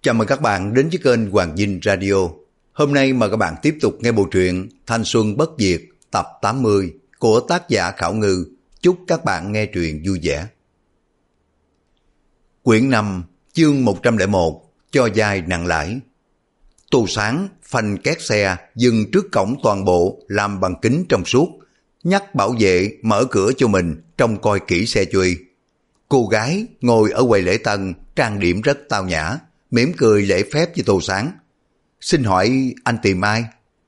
Chào mừng các bạn đến với kênh Hoàng Dinh Radio. Hôm nay mời các bạn tiếp tục nghe bộ truyện Thanh Xuân Bất Diệt tập 80 của tác giả Khảo Ngư. Chúc các bạn nghe truyện vui vẻ. Quyển 5, chương 101, cho vay nặng lãi. Tô Sáng phanh két xe dừng trước cổng toàn bộ làm bằng kính trong suốt, nhắc bảo vệ mở cửa cho mình trông coi kỹ xe chui. Cô gái ngồi ở quầy lễ tân trang điểm rất tao nhã, mỉm cười lễ phép với Tô Sáng. Xin hỏi anh tìm ai?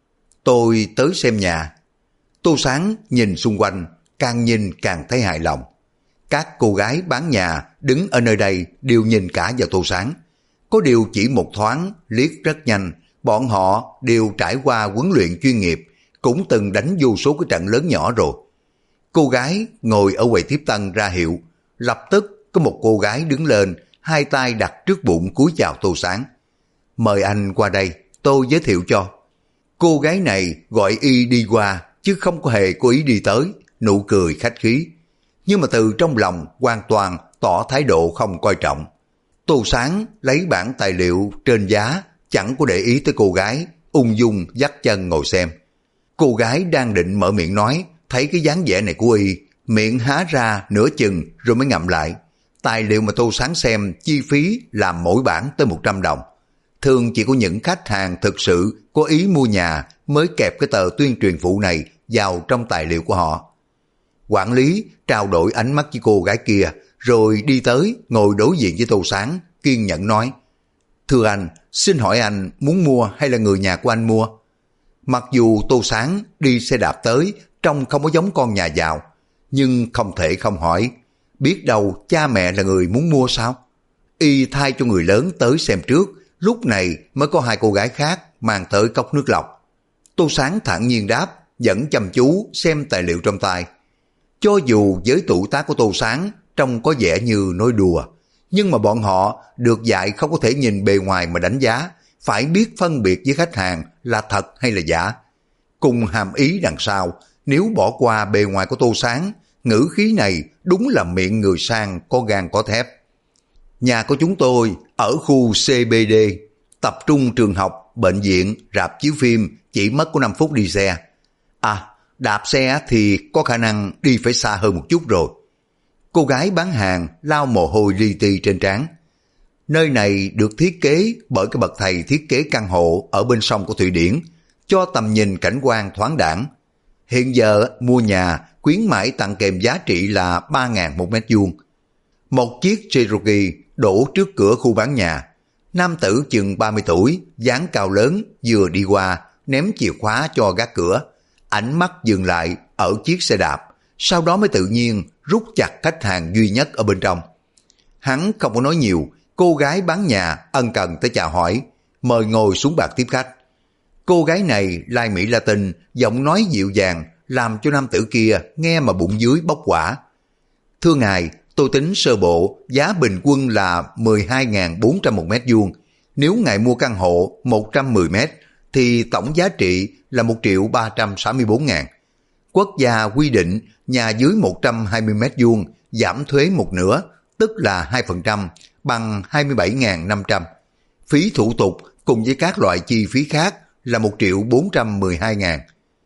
Tôi tới xem nhà. Tô Sáng nhìn xung quanh, càng nhìn càng thấy hài lòng. Các cô gái bán nhà đứng ở nơi đây đều nhìn cả vào Tô Sáng. Có điều chỉ một thoáng liếc rất nhanh, bọn họ đều trải qua huấn luyện chuyên nghiệp, cũng từng đánh vô số cái trận lớn nhỏ rồi. Cô gái ngồi ở quầy tiếp tân ra hiệu, lập tức có một cô gái đứng lên, hai tay đặt trước bụng cúi chào Tô Sáng. Mời anh qua đây, tôi giới thiệu cho. Cô gái này gọi y đi qua, chứ không có hề có ý đi tới, nụ cười khách khí. Nhưng mà từ trong lòng hoàn toàn tỏ thái độ không coi trọng. Tô Sáng lấy bản tài liệu trên giá, chẳng có để ý tới cô gái, ung dung dắt chân ngồi xem. Cô gái đang định mở miệng nói, thấy cái dáng vẻ này của y, miệng há ra nửa chừng rồi mới ngậm lại. Tài liệu mà Tô Sáng xem chi phí làm mỗi bản tới 100 đồng. Thường chỉ có những khách hàng thực sự có ý mua nhà mới kẹp cái tờ tuyên truyền phụ này vào trong tài liệu của họ. Quản lý trao đổi ánh mắt với cô gái kia, rồi đi tới ngồi đối diện với Tô Sáng, kiên nhẫn nói: Thưa anh, xin hỏi anh muốn mua hay là người nhà của anh mua? Mặc dù Tô Sáng đi xe đạp tới, trông không có giống con nhà giàu, nhưng không thể không hỏi, biết đâu cha mẹ là người muốn mua sao? Y thay cho người lớn tới xem trước, lúc này mới có hai cô gái khác mang tới cốc nước lọc. Tô Sáng thản nhiên đáp, vẫn chăm chú xem tài liệu trong tay. Cho dù với tuổi tác của Tô Sáng trông có vẻ như nói đùa, nhưng mà bọn họ được dạy không có thể nhìn bề ngoài mà đánh giá, phải biết phân biệt với khách hàng là thật hay là giả. Cùng hàm ý đằng sau, nếu bỏ qua bề ngoài của Tô Sáng, ngữ khí này đúng là miệng người sang có gan có thép. Nhà của chúng tôi ở khu CBD, tập trung trường học, bệnh viện, rạp chiếu phim, chỉ mất có 5 phút đi xe. À, đạp xe thì có khả năng đi phải xa hơn một chút rồi. Cô gái bán hàng lau mồ hôi li ti trên trán. Nơi này được thiết kế bởi cái bậc thầy thiết kế căn hộ ở bên sông của Thụy Điển, cho tầm nhìn cảnh quan thoáng đãng. Hiện giờ mua nhà khuyến mãi tặng kèm giá trị là 3.000 một mét vuông. Một chiếc Cherokee đổ trước cửa khu bán nhà. Nam tử chừng 30 tuổi, dáng cao lớn, vừa đi qua, ném chìa khóa cho gác cửa. Ánh mắt dừng lại ở chiếc xe đạp, sau đó mới tự nhiên rút chặt khách hàng duy nhất ở bên trong. Hắn không có nói nhiều, cô gái bán nhà ân cần tới chào hỏi, mời ngồi xuống bàn tiếp khách. Cô gái này lai Mỹ Latin, giọng nói dịu dàng, làm cho nam tử kia nghe mà bụng dưới bốc hỏa. Thưa ngài, tôi tính sơ bộ, giá bình quân là 12.400 một mét vuông. Nếu ngài mua căn hộ 110 mét, thì tổng giá trị là 1.364.000. Quốc gia quy định nhà dưới 120 mét vuông giảm thuế một nửa, tức là 2%, bằng 27.500. Phí thủ tục cùng với các loại chi phí khác là 1.412.000.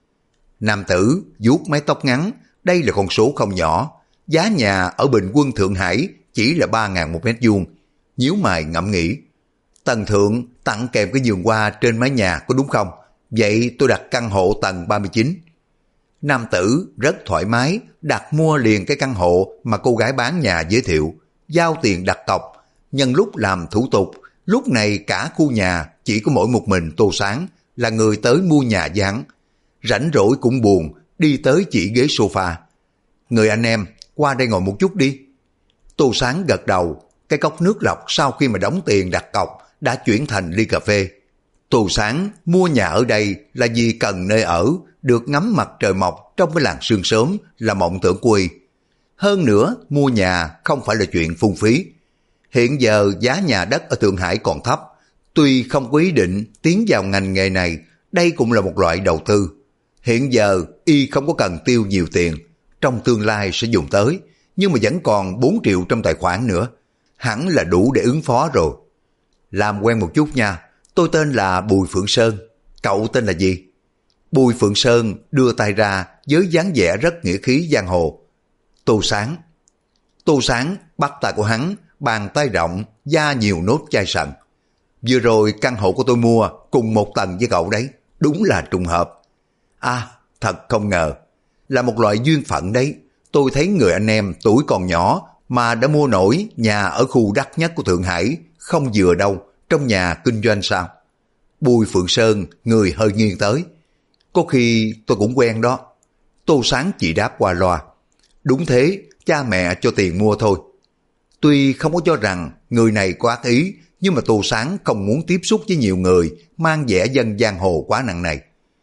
Nam tử vuốt mái tóc ngắn, đây là con số không nhỏ. Giá nhà ở bình quân Thượng Hải chỉ là 3.000 một mét vuông. Nhíu mày ngẫm nghĩ, tầng thượng tặng kèm cái vườn hoa trên mái nhà có đúng không? Vậy tôi đặt căn hộ tầng 39. Nam tử rất thoải mái đặt mua liền cái căn hộ mà cô gái bán nhà giới thiệu, giao tiền đặt cọc. Nhân lúc làm thủ tục, lúc này cả khu nhà chỉ có mỗi một mình Tô Sáng là người tới mua nhà với hắn. Rảnh rỗi cũng buồn, đi tới chỉ ghế sofa. Người anh em, qua đây ngồi một chút đi. Tô Sáng gật đầu, cái cốc nước lọc sau khi mà đóng tiền đặt cọc đã chuyển thành ly cà phê. Tô Sáng mua nhà ở đây là vì cần nơi ở, được ngắm mặt trời mọc trong cái làng sương sớm là mộng tưởng của y. Hơn nữa, mua nhà không phải là chuyện phung phí. Hiện giờ giá nhà đất ở Thượng Hải còn thấp, tuy không có ý định tiến vào ngành nghề này, đây cũng là một loại đầu tư. Hiện giờ y không có cần tiêu nhiều tiền, trong tương lai sẽ dùng tới, nhưng mà vẫn còn 4 triệu trong tài khoản nữa, hẳn là đủ để ứng phó rồi. Làm quen một chút nha, tôi tên là Bùi Phượng Sơn, cậu tên là gì? Bùi Phượng Sơn đưa tay ra với dáng vẻ rất nghĩa khí giang hồ. Tô Sáng. Tô Sáng bắt tay của hắn, bàn tay rộng, da nhiều nốt chai sần. Vừa rồi căn hộ của tôi mua cùng một tầng với cậu đấy, đúng là trùng hợp. À, thật không ngờ, là một loại duyên phận đấy. Tôi thấy người anh em tuổi còn nhỏ mà đã mua nổi nhà ở khu đắt nhất của Thượng Hải, không vừa đâu, trong nhà kinh doanh sao? Bùi Phượng Sơn người hơi nghiêng tới. Có khi tôi cũng quen đó. Tô Sáng chỉ đáp qua loa. Đúng thế, cha mẹ cho tiền mua thôi. Tuy không có cho rằng người này có ác ý, nhưng mà Tô Sáng không muốn tiếp xúc với nhiều người mang vẻ dân giang hồ quá nặng này.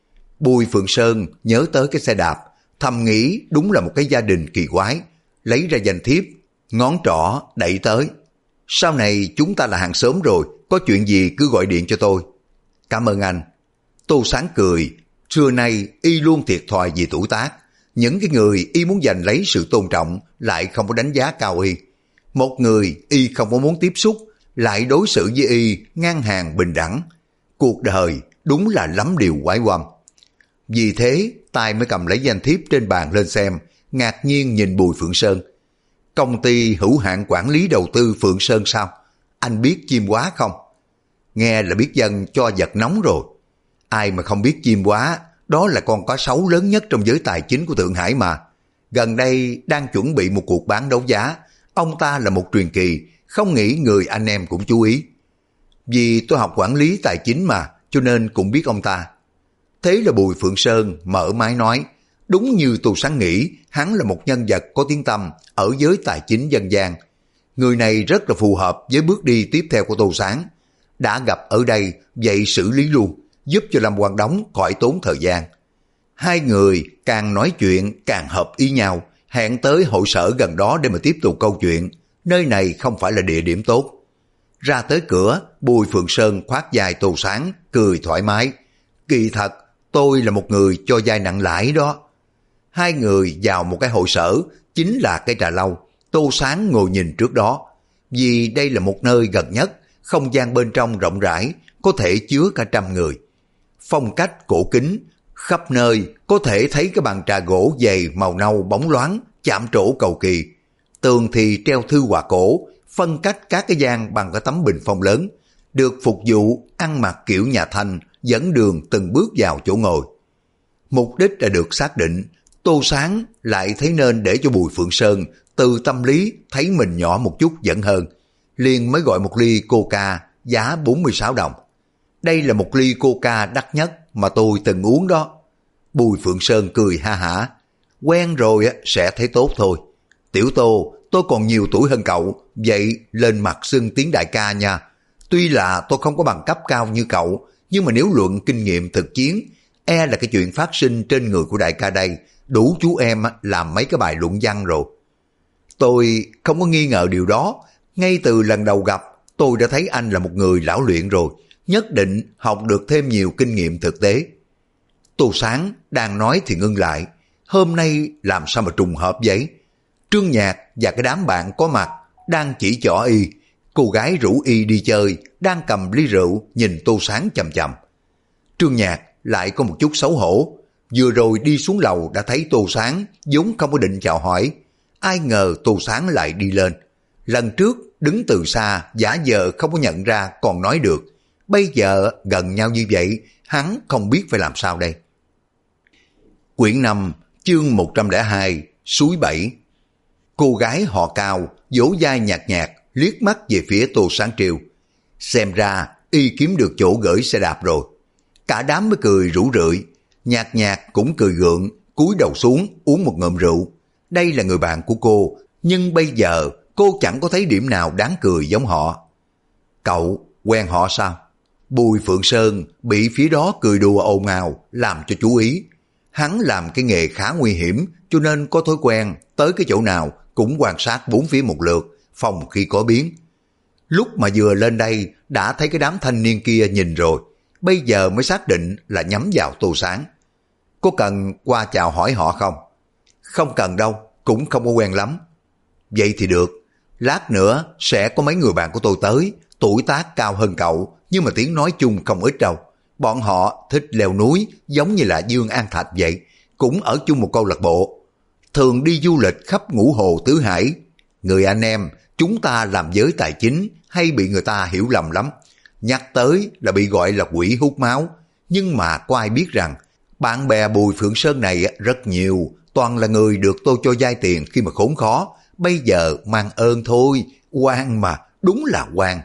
Bùi Phượng Sơn nhớ tới cái xe đạp, thầm nghĩ đúng là một cái gia đình kỳ quái, lấy ra danh thiếp, ngón trỏ đẩy tới. Sau này chúng ta là hàng xóm rồi, có chuyện gì cứ gọi điện cho tôi. Cảm ơn anh. Tô Sáng cười, xưa nay y luôn thiệt thòi vì tuổi tác. Những cái người y muốn giành lấy sự tôn trọng lại không có đánh giá cao y. Một người y không có muốn tiếp xúc lại đối xử với y ngang hàng bình đẳng. Cuộc đời đúng là lắm điều quái quăm. Vì thế Tài mới cầm lấy danh thiếp trên bàn lên xem, ngạc nhiên nhìn Bùi Phượng Sơn. Công ty hữu hạn quản lý đầu tư Phượng Sơn sao? Anh biết chim hóa không? Nghe là biết dân cho vật nóng rồi. Ai mà không biết chim hóa, đó là con cá sấu lớn nhất trong giới tài chính của Thượng Hải mà. Gần đây đang chuẩn bị một cuộc bán đấu giá. Ông ta là một truyền kỳ, không nghĩ người anh em cũng chú ý. Vì tôi học quản lý tài chính mà, cho nên cũng biết ông ta. Thế là Bùi Phượng Sơn mở máy nói, đúng như Tô Sáng nghĩ, hắn là một nhân vật có tiếng tăm ở giới tài chính dân gian. Người này rất là phù hợp với bước đi tiếp theo của Tô Sáng. Đã gặp ở đây, vậy xử lý luôn, giúp cho Lâm Quang Đống khỏi tốn thời gian. Hai người càng nói chuyện càng hợp ý nhau, hẹn tới hội sở gần đó để mà tiếp tục câu chuyện. Nơi này không phải là địa điểm tốt. Ra tới cửa, Bùi Phượng Sơn khoác vai Tô Sáng, cười thoải mái. Kỳ thật, tôi là một người cho vay nặng lãi đó. Hai người vào một cái hội sở, chính là cái trà lâu. Tô Sáng ngồi nhìn trước đó. Vì đây là một nơi gần nhất, không gian bên trong rộng rãi, có thể chứa cả 100 người. Phong cách cổ kính, khắp nơi có thể thấy cái bàn trà gỗ dày màu nâu bóng loáng, chạm trổ cầu kỳ. Tường thì treo thư họa cổ, phân cách các cái gian bằng cái tấm bình phong lớn, được phục vụ ăn mặc kiểu nhà Thanh, dẫn đường từng bước vào chỗ ngồi. Mục đích đã được xác định, Tô Sáng lại thấy nên để cho Bùi Phượng Sơn từ tâm lý thấy mình nhỏ một chút vẫn hơn. Liền mới gọi một ly coca giá 46 đồng. Đây là một ly coca đắt nhất mà tôi từng uống đó. Bùi Phượng Sơn cười ha hả. Quen rồi sẽ thấy tốt thôi. Tiểu Tô, tôi còn nhiều tuổi hơn cậu, vậy lên mặt xưng tiếng đại ca nha. Tuy là tôi không có bằng cấp cao như cậu, nhưng mà nếu luận kinh nghiệm thực chiến, là cái chuyện phát sinh trên người của đại ca đây, đủ chú em làm mấy cái bài luận văn rồi. Tôi không có nghi ngờ điều đó. Ngay từ lần đầu gặp, tôi đã thấy anh là một người lão luyện rồi, nhất định học được thêm nhiều kinh nghiệm thực tế. Tô Sáng đang nói thì ngưng lại. Hôm nay làm sao mà trùng hợp vậy? Trương Nhạc và cái đám bạn có mặt đang chỉ trỏ y. Cô gái rủ y đi chơi, đang cầm ly rượu nhìn Tô Sáng chầm chầm. Trương Nhạc lại có một chút xấu hổ. Vừa rồi đi xuống lầu đã thấy Tô Sáng, vốn không có định chào hỏi. Ai ngờ Tô Sáng lại đi lên. Lần trước đứng từ xa, giả vờ không có nhận ra còn nói được. Bây giờ gần nhau như vậy, hắn không biết phải làm sao đây. Quyển 5, chương 102, suối Bảy. Cô gái họ Cao, vỗ vai nhạt nhạt, liếc mắt về phía Tô Sáng Triều. Xem ra, y kiếm được chỗ gửi xe đạp rồi. Cả đám mới cười rủ rượi, nhạt nhạt cũng cười gượng, cúi đầu xuống uống một ngụm rượu. Đây là người bạn của cô, nhưng bây giờ cô chẳng có thấy điểm nào đáng cười giống họ. Cậu quen họ sao? Bùi Phượng Sơn bị phía đó cười đùa ồn ào, làm cho chú ý. Hắn làm cái nghề khá nguy hiểm, cho nên có thói quen tới cái chỗ nào cũng quan sát bốn phía một lượt, phòng khi có biến. Lúc mà vừa lên đây đã thấy cái đám thanh niên kia nhìn rồi, bây giờ mới xác định là nhắm vào Tô Sáng. Có cần qua chào hỏi họ không? Không cần đâu, cũng không có quen lắm. Vậy thì được, lát nữa sẽ có mấy người bạn của tôi tới, tuổi tác cao hơn cậu, nhưng mà tiếng nói chung không ít đâu. Bọn họ thích leo núi giống như là Dương An Thạch vậy, cũng ở chung một câu lạc bộ. Thường đi du lịch khắp ngũ hồ tứ hải. Người anh em, chúng ta làm giới tài chính hay bị người ta hiểu lầm lắm. Nhắc tới là bị gọi là quỷ hút máu. Nhưng mà có ai biết rằng bạn bè Bùi Phượng Sơn này rất nhiều, toàn là người được tôi cho vay tiền khi mà khốn khó, bây giờ mang ơn thôi, oan mà, đúng là oan.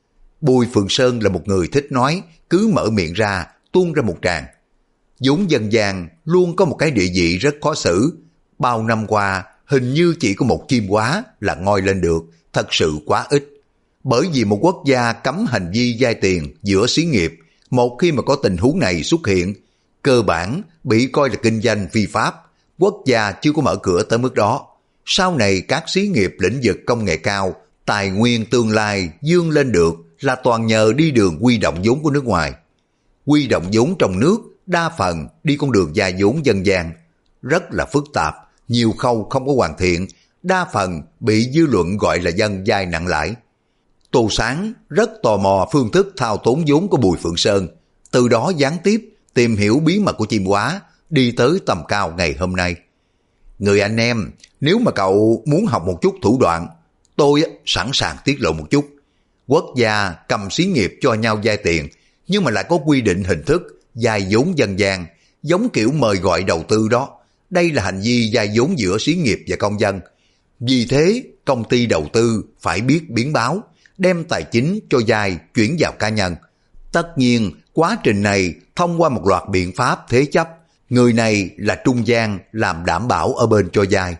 Bùi Phượng Sơn là một người thích nói, cứ mở miệng ra, tuôn ra một tràng. vốn dân gian luôn có một cái địa vị rất khó xử. Bao năm qua, hình như chỉ có một chim hóa là ngoi lên được, thật sự quá ít. Bởi vì một quốc gia cấm hành vi vay tiền giữa xí nghiệp, một khi mà có tình huống này xuất hiện, cơ bản bị coi là kinh doanh phi pháp, quốc gia chưa có mở cửa tới mức đó. Sau này các xí nghiệp lĩnh vực công nghệ cao, tài nguyên tương lai vươn lên được là toàn nhờ đi đường huy động vốn của nước ngoài. Huy động vốn trong nước đa phần đi con đường vay vốn dân gian, rất là phức tạp, nhiều khâu không có hoàn thiện, đa phần bị dư luận gọi là dân vay nặng lãi. Tô Sáng rất tò mò phương thức thao túng vốn của Bùi Phượng Sơn, từ đó gián tiếp tìm hiểu bí mật của chim hóa, đi tới tầm cao ngày hôm nay. Người anh em, nếu mà cậu muốn học một chút thủ đoạn, tôi sẵn sàng tiết lộ một chút. Quốc gia cầm xí nghiệp cho nhau vay tiền, nhưng mà lại có quy định hình thức vay vốn dân gian, giống kiểu mời gọi đầu tư đó. Đây là hành vi vay vốn giữa xí nghiệp và công dân. Vì thế, công ty đầu tư phải biết biến báo, đem tài chính cho vay chuyển vào cá nhân. Tất nhiên, quá trình này thông qua một loạt biện pháp thế chấp, người này là trung gian làm đảm bảo ở bên cho vay.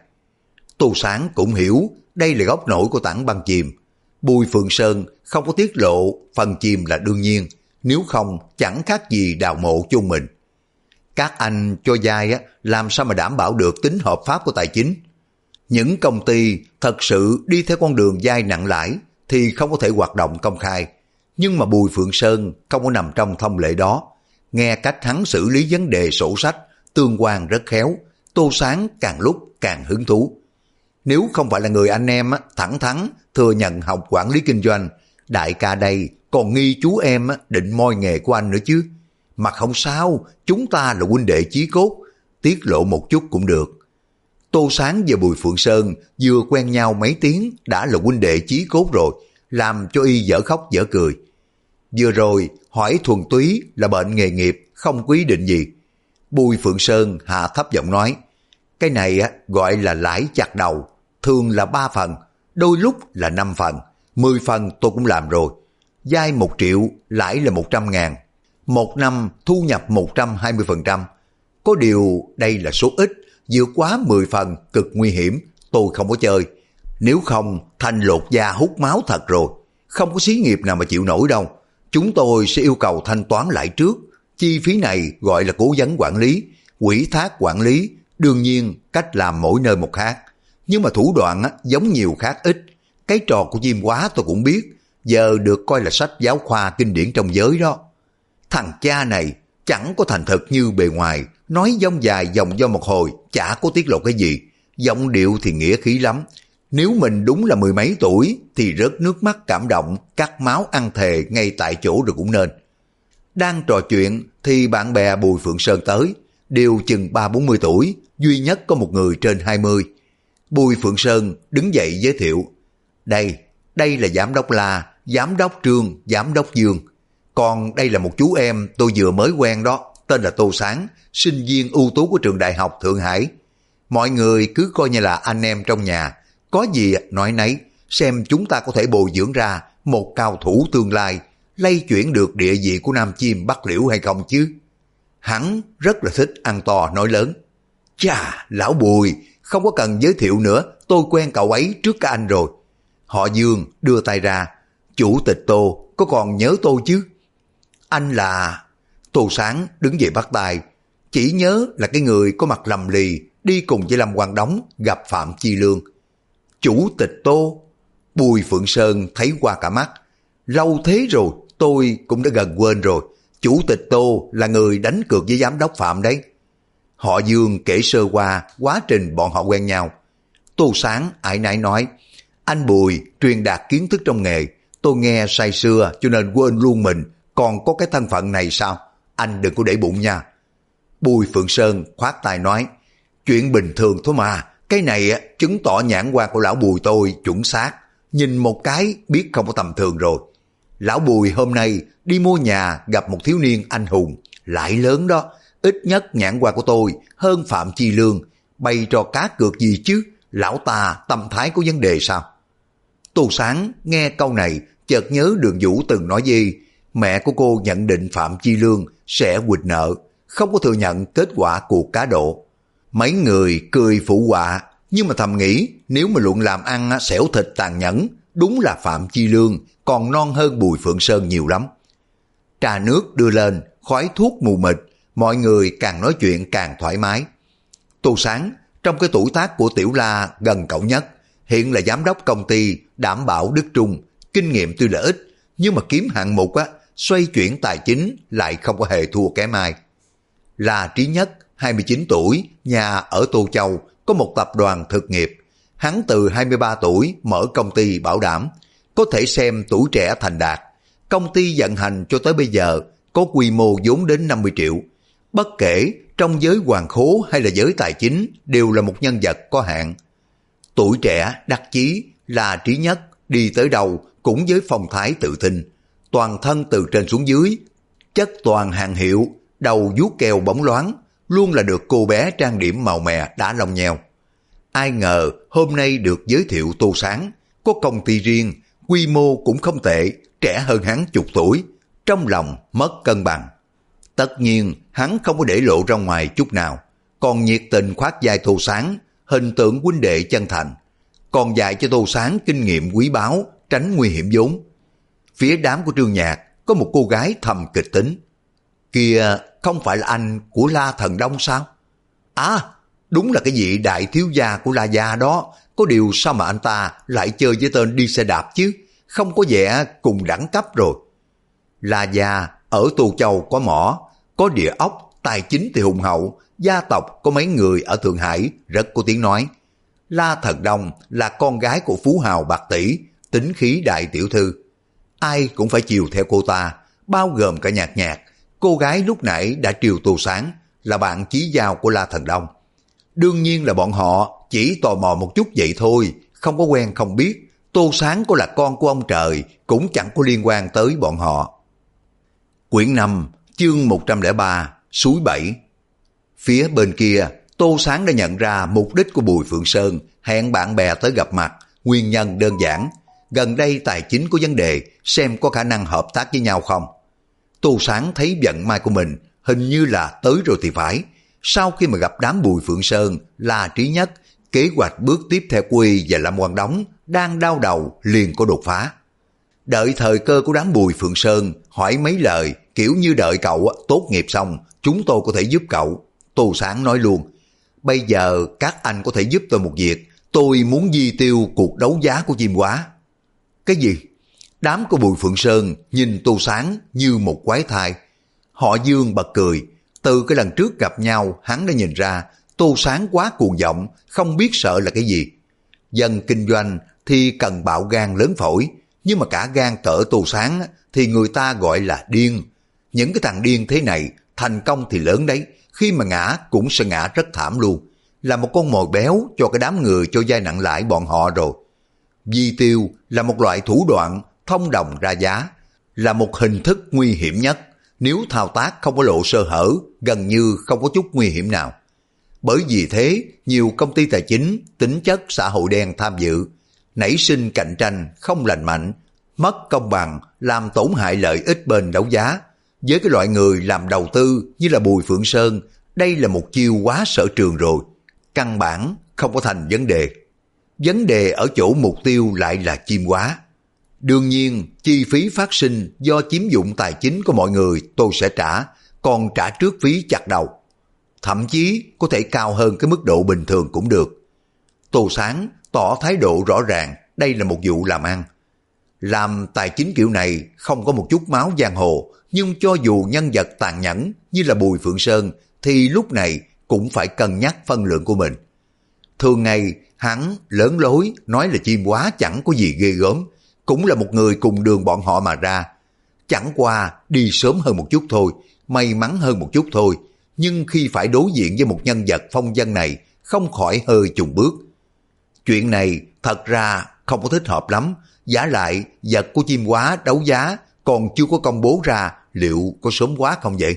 Tô Sáng cũng hiểu đây là gốc nổi của tảng băng chìm. Bùi Phượng Sơn không có tiết lộ phần chìm là đương nhiên, nếu không chẳng khác gì đào mộ chôn mình. Các anh cho vay làm sao mà đảm bảo được tính hợp pháp của tài chính. Những công ty thật sự đi theo con đường vay nặng lãi thì không có thể hoạt động công khai. Nhưng mà Bùi Phượng Sơn không có nằm trong thông lệ đó. Nghe cách hắn xử lý vấn đề sổ sách, tương quan rất khéo, Tô Sáng càng lúc càng hứng thú. Nếu không phải là người anh em thẳng thắn thừa nhận học quản lý kinh doanh, đại ca đây còn nghi chú em định moi nghề của anh nữa chứ. Mà không sao, chúng ta là huynh đệ chí cốt, tiết lộ một chút cũng được. Tô Sáng và Bùi Phượng Sơn vừa quen nhau mấy tiếng đã là huynh đệ chí cốt rồi, làm cho y dở khóc dở cười. Vừa rồi hỏi thuần túy là bệnh nghề nghiệp, không có ý định gì. Bùi Phượng Sơn hạ thấp giọng nói, cái này gọi là lãi chặt đầu, thường là 3 phần, đôi lúc là 5 phần, 10 phần tôi cũng làm rồi. Vay 1 triệu, lãi là 100.000. Một năm thu nhập 120%. Có điều đây là số ít, vượt quá 10 phần cực nguy hiểm, tôi không có chơi. Nếu không thành lột da hút máu thật rồi, không có xí nghiệp nào mà chịu nổi đâu. Chúng tôi sẽ yêu cầu thanh toán lại trước. Chi phí này gọi là cố vấn quản lý, ủy thác quản lý, đương nhiên cách làm mỗi nơi một khác. Nhưng mà thủ đoạn giống nhiều khác ít. Cái trò của chim hóa tôi cũng biết, giờ được coi là sách giáo khoa kinh điển trong giới đó. Thằng cha này chẳng có thành thật như bề ngoài, nói dông dài dòng do một hồi, chả có tiết lộ cái gì. Giọng điệu thì nghĩa khí lắm. Nếu mình đúng là 10 mấy tuổi thì rớt nước mắt cảm động, cắt máu ăn thề ngay tại chỗ rồi cũng nên. Đang trò chuyện thì bạn bè Bùi Phượng Sơn tới, đều chừng 30-40 tuổi, duy nhất có một người trên 20. Bùi Phượng Sơn đứng dậy giới thiệu, đây là giám đốc La, giám đốc Trương, giám đốc Dương. Còn đây là một chú em tôi vừa mới quen đó, tên là Tô Sáng, sinh viên ưu tú của trường đại học Thượng Hải. Mọi người cứ coi như là anh em trong nhà, có gì nói nấy, xem chúng ta có thể bồi dưỡng ra một cao thủ tương lai, lay chuyển được địa vị của Nam Chim Bắc Liễu hay không chứ. Hắn rất là thích ăn to nói lớn. Chà, lão Bùi, không có cần giới thiệu nữa, tôi quen cậu ấy trước cả anh rồi. Họ Dương đưa tay ra, chủ tịch Tô, có còn nhớ tôi chứ? Anh là... Tô Sáng đứng dậy bắt tay, chỉ nhớ là cái người có mặt lầm lì, đi cùng với Lâm Quang Đống gặp Phạm Chi Lương. Chủ tịch Tô, Bùi Phượng Sơn thấy qua cả mắt. Lâu thế rồi, tôi cũng đã gần quên rồi. Chủ tịch Tô là người đánh cược với giám đốc Phạm đấy. Họ Dương kể sơ qua quá trình bọn họ quen nhau. Tô Sáng ải nải nói, anh Bùi truyền đạt kiến thức trong nghề, Tôi nghe say sưa cho nên quên luôn mình còn có cái thân phận này sao? Anh đừng có để bụng nha. Bùi Phượng Sơn khoát tay nói, chuyện bình thường thôi mà, cái này chứng tỏ nhãn quan của lão Bùi tôi chuẩn xác, nhìn một cái biết không có tầm thường rồi. Lão Bùi hôm nay đi mua nhà gặp một thiếu niên anh hùng, lại lớn đó, ít nhất nhãn quan của tôi hơn Phạm Chi Lương, bày trò cá cược gì chứ, lão ta tâm thái có vấn đề sao? Tô Sáng nghe câu này chợt nhớ Đường Vũ từng nói gì, mẹ của cô nhận định Phạm Chi Lương sẽ quỵt nợ, không có thừa nhận kết quả cuộc cá độ. Mấy người cười phụ họa, nhưng mà thầm nghĩ nếu mà luận làm ăn xẻo thịt tàn nhẫn, đúng là Phạm Chi Lương còn non hơn Bùi Phượng Sơn nhiều lắm. Trà nước đưa lên, khói thuốc mù mịt, mọi người càng nói chuyện càng thoải mái. Tô Sáng, trong cái tuổi tác của Tiểu La gần cậu nhất, hiện là giám đốc công ty đảm bảo Đức Trung, kinh nghiệm tuy là ít, nhưng mà kiếm hạng mục xoay chuyển tài chính lại không có hề thua kém ai. Là Trí Nhất, 29 tuổi, nhà ở Tô Châu, có một tập đoàn thực nghiệp. Hắn từ 23 tuổi mở công ty bảo đảm, có thể xem tuổi trẻ thành đạt. Công ty vận hành cho tới bây giờ có quy mô vốn đến 50 triệu. Bất kể trong giới hoàng khố hay là giới tài chính đều là một nhân vật có hạn. Tuổi trẻ, đắc chí, là Trí Nhất, đi tới đâu cũng với phong thái tự tin. Toàn thân từ trên xuống dưới, chất toàn hàng hiệu, đầu vuốt keo bóng loáng, luôn là được cô bé trang điểm màu mè đã lòng nheo. Ai ngờ hôm nay được giới thiệu Tô Sáng, có công ty riêng, quy mô cũng không tệ, trẻ hơn hắn chục tuổi, trong lòng mất cân bằng. Tất nhiên hắn không có để lộ ra ngoài chút nào, còn nhiệt tình khoác vai Tô Sáng, hình tượng huynh đệ chân thành, còn dạy cho Tô Sáng kinh nghiệm quý báu, tránh nguy hiểm vốn. Phía đám của Trương Nhạc có một cô gái thầm kịch tính. Kìa, không phải là anh của La Thần Đông sao? À, đúng là cái vị đại thiếu gia của La Gia đó, có điều sao mà anh ta lại chơi với tên đi xe đạp chứ, không có vẻ cùng đẳng cấp rồi. La Gia ở Tô Châu có mỏ, có địa ốc, tài chính thì hùng hậu, gia tộc có mấy người ở Thượng Hải rất có tiếng nói. La Thần Đông là con gái của phú hào bạc tỷ, tính khí đại tiểu thư. Ai cũng phải chiều theo cô ta, bao gồm cả Nhạc Nhạc. Cô gái lúc nãy đã triều Tô Sáng, là bạn chí giao của La Thần Đông. Đương nhiên là bọn họ chỉ tò mò một chút vậy thôi, không có quen không biết. Tô Sáng có là con của ông trời cũng chẳng có liên quan tới bọn họ. Quyển 5, chương 103, suối Bảy. Phía bên kia, Tô Sáng đã nhận ra mục đích của Bùi Phượng Sơn hẹn bạn bè tới gặp mặt, nguyên nhân đơn giản. Gần đây tài chính có vấn đề, xem có khả năng hợp tác với nhau không. Tô Sáng thấy vận may của mình hình như là tới rồi thì phải. Sau khi mà gặp đám Bùi Phượng Sơn, là Trí Nhất, kế hoạch bước tiếp theo của y và Lâm Quang Đống đang đau đầu liền có đột phá. Đợi thời cơ của đám Bùi Phượng Sơn hỏi mấy lời, kiểu như đợi cậu tốt nghiệp xong, chúng tôi có thể giúp cậu. Tô Sáng nói luôn, bây giờ các anh có thể giúp tôi một việc, tôi muốn di tiêu cuộc đấu giá của Chim Quá. Cái gì? Đám của Bùi Phượng Sơn nhìn Tô Sáng như một quái thai. Họ Dương bật cười, từ cái lần trước gặp nhau hắn đã nhìn ra Tô Sáng quá cuồng vọng, không biết sợ là cái gì. Dân kinh doanh thì cần bạo gan lớn phổi, nhưng mà cả gan cỡ Tô Sáng thì người ta gọi là điên. Những cái thằng điên thế này thành công thì lớn đấy, khi mà ngã cũng sẽ ngã rất thảm luôn, là một con mồi béo cho cái đám người cho vay nặng lãi bọn họ rồi. Di tiêu là một loại thủ đoạn thông đồng ra giá, là một hình thức nguy hiểm nhất. Nếu thao tác không có lộ sơ hở, gần như không có chút nguy hiểm nào. Bởi vì thế, nhiều công ty tài chính, tính chất xã hội đen tham dự, nảy sinh cạnh tranh không lành mạnh, mất công bằng, làm tổn hại lợi ích bên đấu giá. Với cái loại người làm đầu tư như là Bùi Phượng Sơn, đây là một chiêu quá sở trường rồi. Căn bản không có thành vấn đề. Vấn đề ở chỗ mục tiêu lại là Chim Quá. Đương nhiên, chi phí phát sinh do chiếm dụng tài chính của mọi người tôi sẽ trả, còn trả trước phí chặt đầu. Thậm chí có thể cao hơn cái mức độ bình thường cũng được. Tô Sáng tỏ thái độ rõ ràng, đây là một vụ làm ăn. Làm tài chính kiểu này không có một chút máu giang hồ, nhưng cho dù nhân vật tàn nhẫn như là Bùi Phượng Sơn thì lúc này cũng phải cân nhắc phân lượng của mình. Thường ngày hắn lớn lối nói là Chim Quá chẳng có gì ghê gớm, cũng là một người cùng đường bọn họ mà ra. Chẳng qua đi sớm hơn một chút thôi, may mắn hơn một chút thôi, nhưng khi phải đối diện với một nhân vật phong vân này, không khỏi hơi chùng bước. Chuyện này thật ra không có thích hợp lắm, giả lại vật của chim hóa đấu giá còn chưa có công bố ra, liệu có sớm quá không vậy?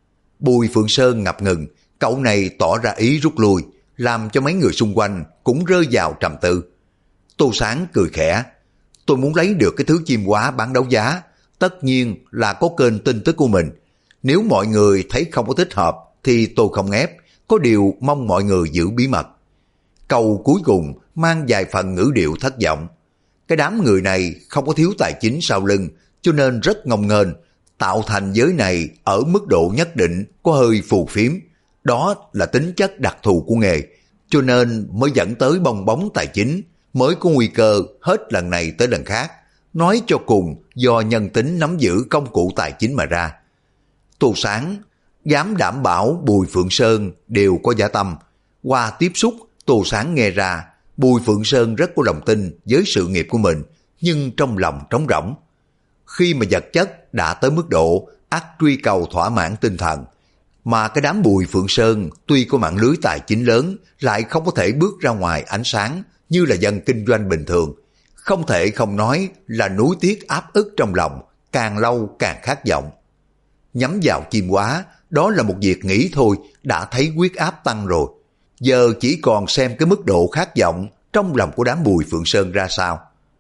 Bùi Phượng Sơn ngập ngừng, cậu này tỏ ra ý rút lui, làm cho mấy người xung quanh cũng rơi vào trầm tư. Tô Sáng cười khẽ, tôi muốn lấy được cái thứ chim hóa bán đấu giá, tất nhiên là có kênh tin tức của mình. Nếu mọi người thấy không có thích hợp thì tôi không ép, có điều mong mọi người giữ bí mật. Câu cuối cùng mang vài phần ngữ điệu thất vọng. Cái đám người này không có thiếu tài chính sau lưng, cho nên rất ngông nghênh, tạo thành giới này ở mức độ nhất định có hơi phù phiếm. Đó là tính chất đặc thù của nghề, cho nên mới dẫn tới bong bóng tài chính, mới có nguy cơ hết lần này tới lần khác. Nói cho cùng do nhân tính nắm giữ công cụ tài chính mà ra. Tô Sáng dám đảm bảo Bùi Phượng Sơn đều có dã tâm. Qua tiếp xúc, Tô Sáng nghe ra Bùi Phượng Sơn rất có lòng tin với sự nghiệp của mình, nhưng trong lòng trống rỗng. Khi mà vật chất đã tới mức độ ắt truy cầu thỏa mãn tinh thần, mà cái đám Bùi Phượng Sơn tuy có mạng lưới tài chính lớn lại không có thể bước ra ngoài ánh sáng như là dân kinh doanh bình thường. Không thể không nói là nuối tiếc áp ức trong lòng, càng lâu càng khát vọng. Nhắm vào chim hóa, đó là một việc nghĩ thôi đã thấy huyết áp tăng rồi. Giờ chỉ còn xem cái mức độ khát vọng trong lòng của đám Bùi Phượng Sơn ra sao.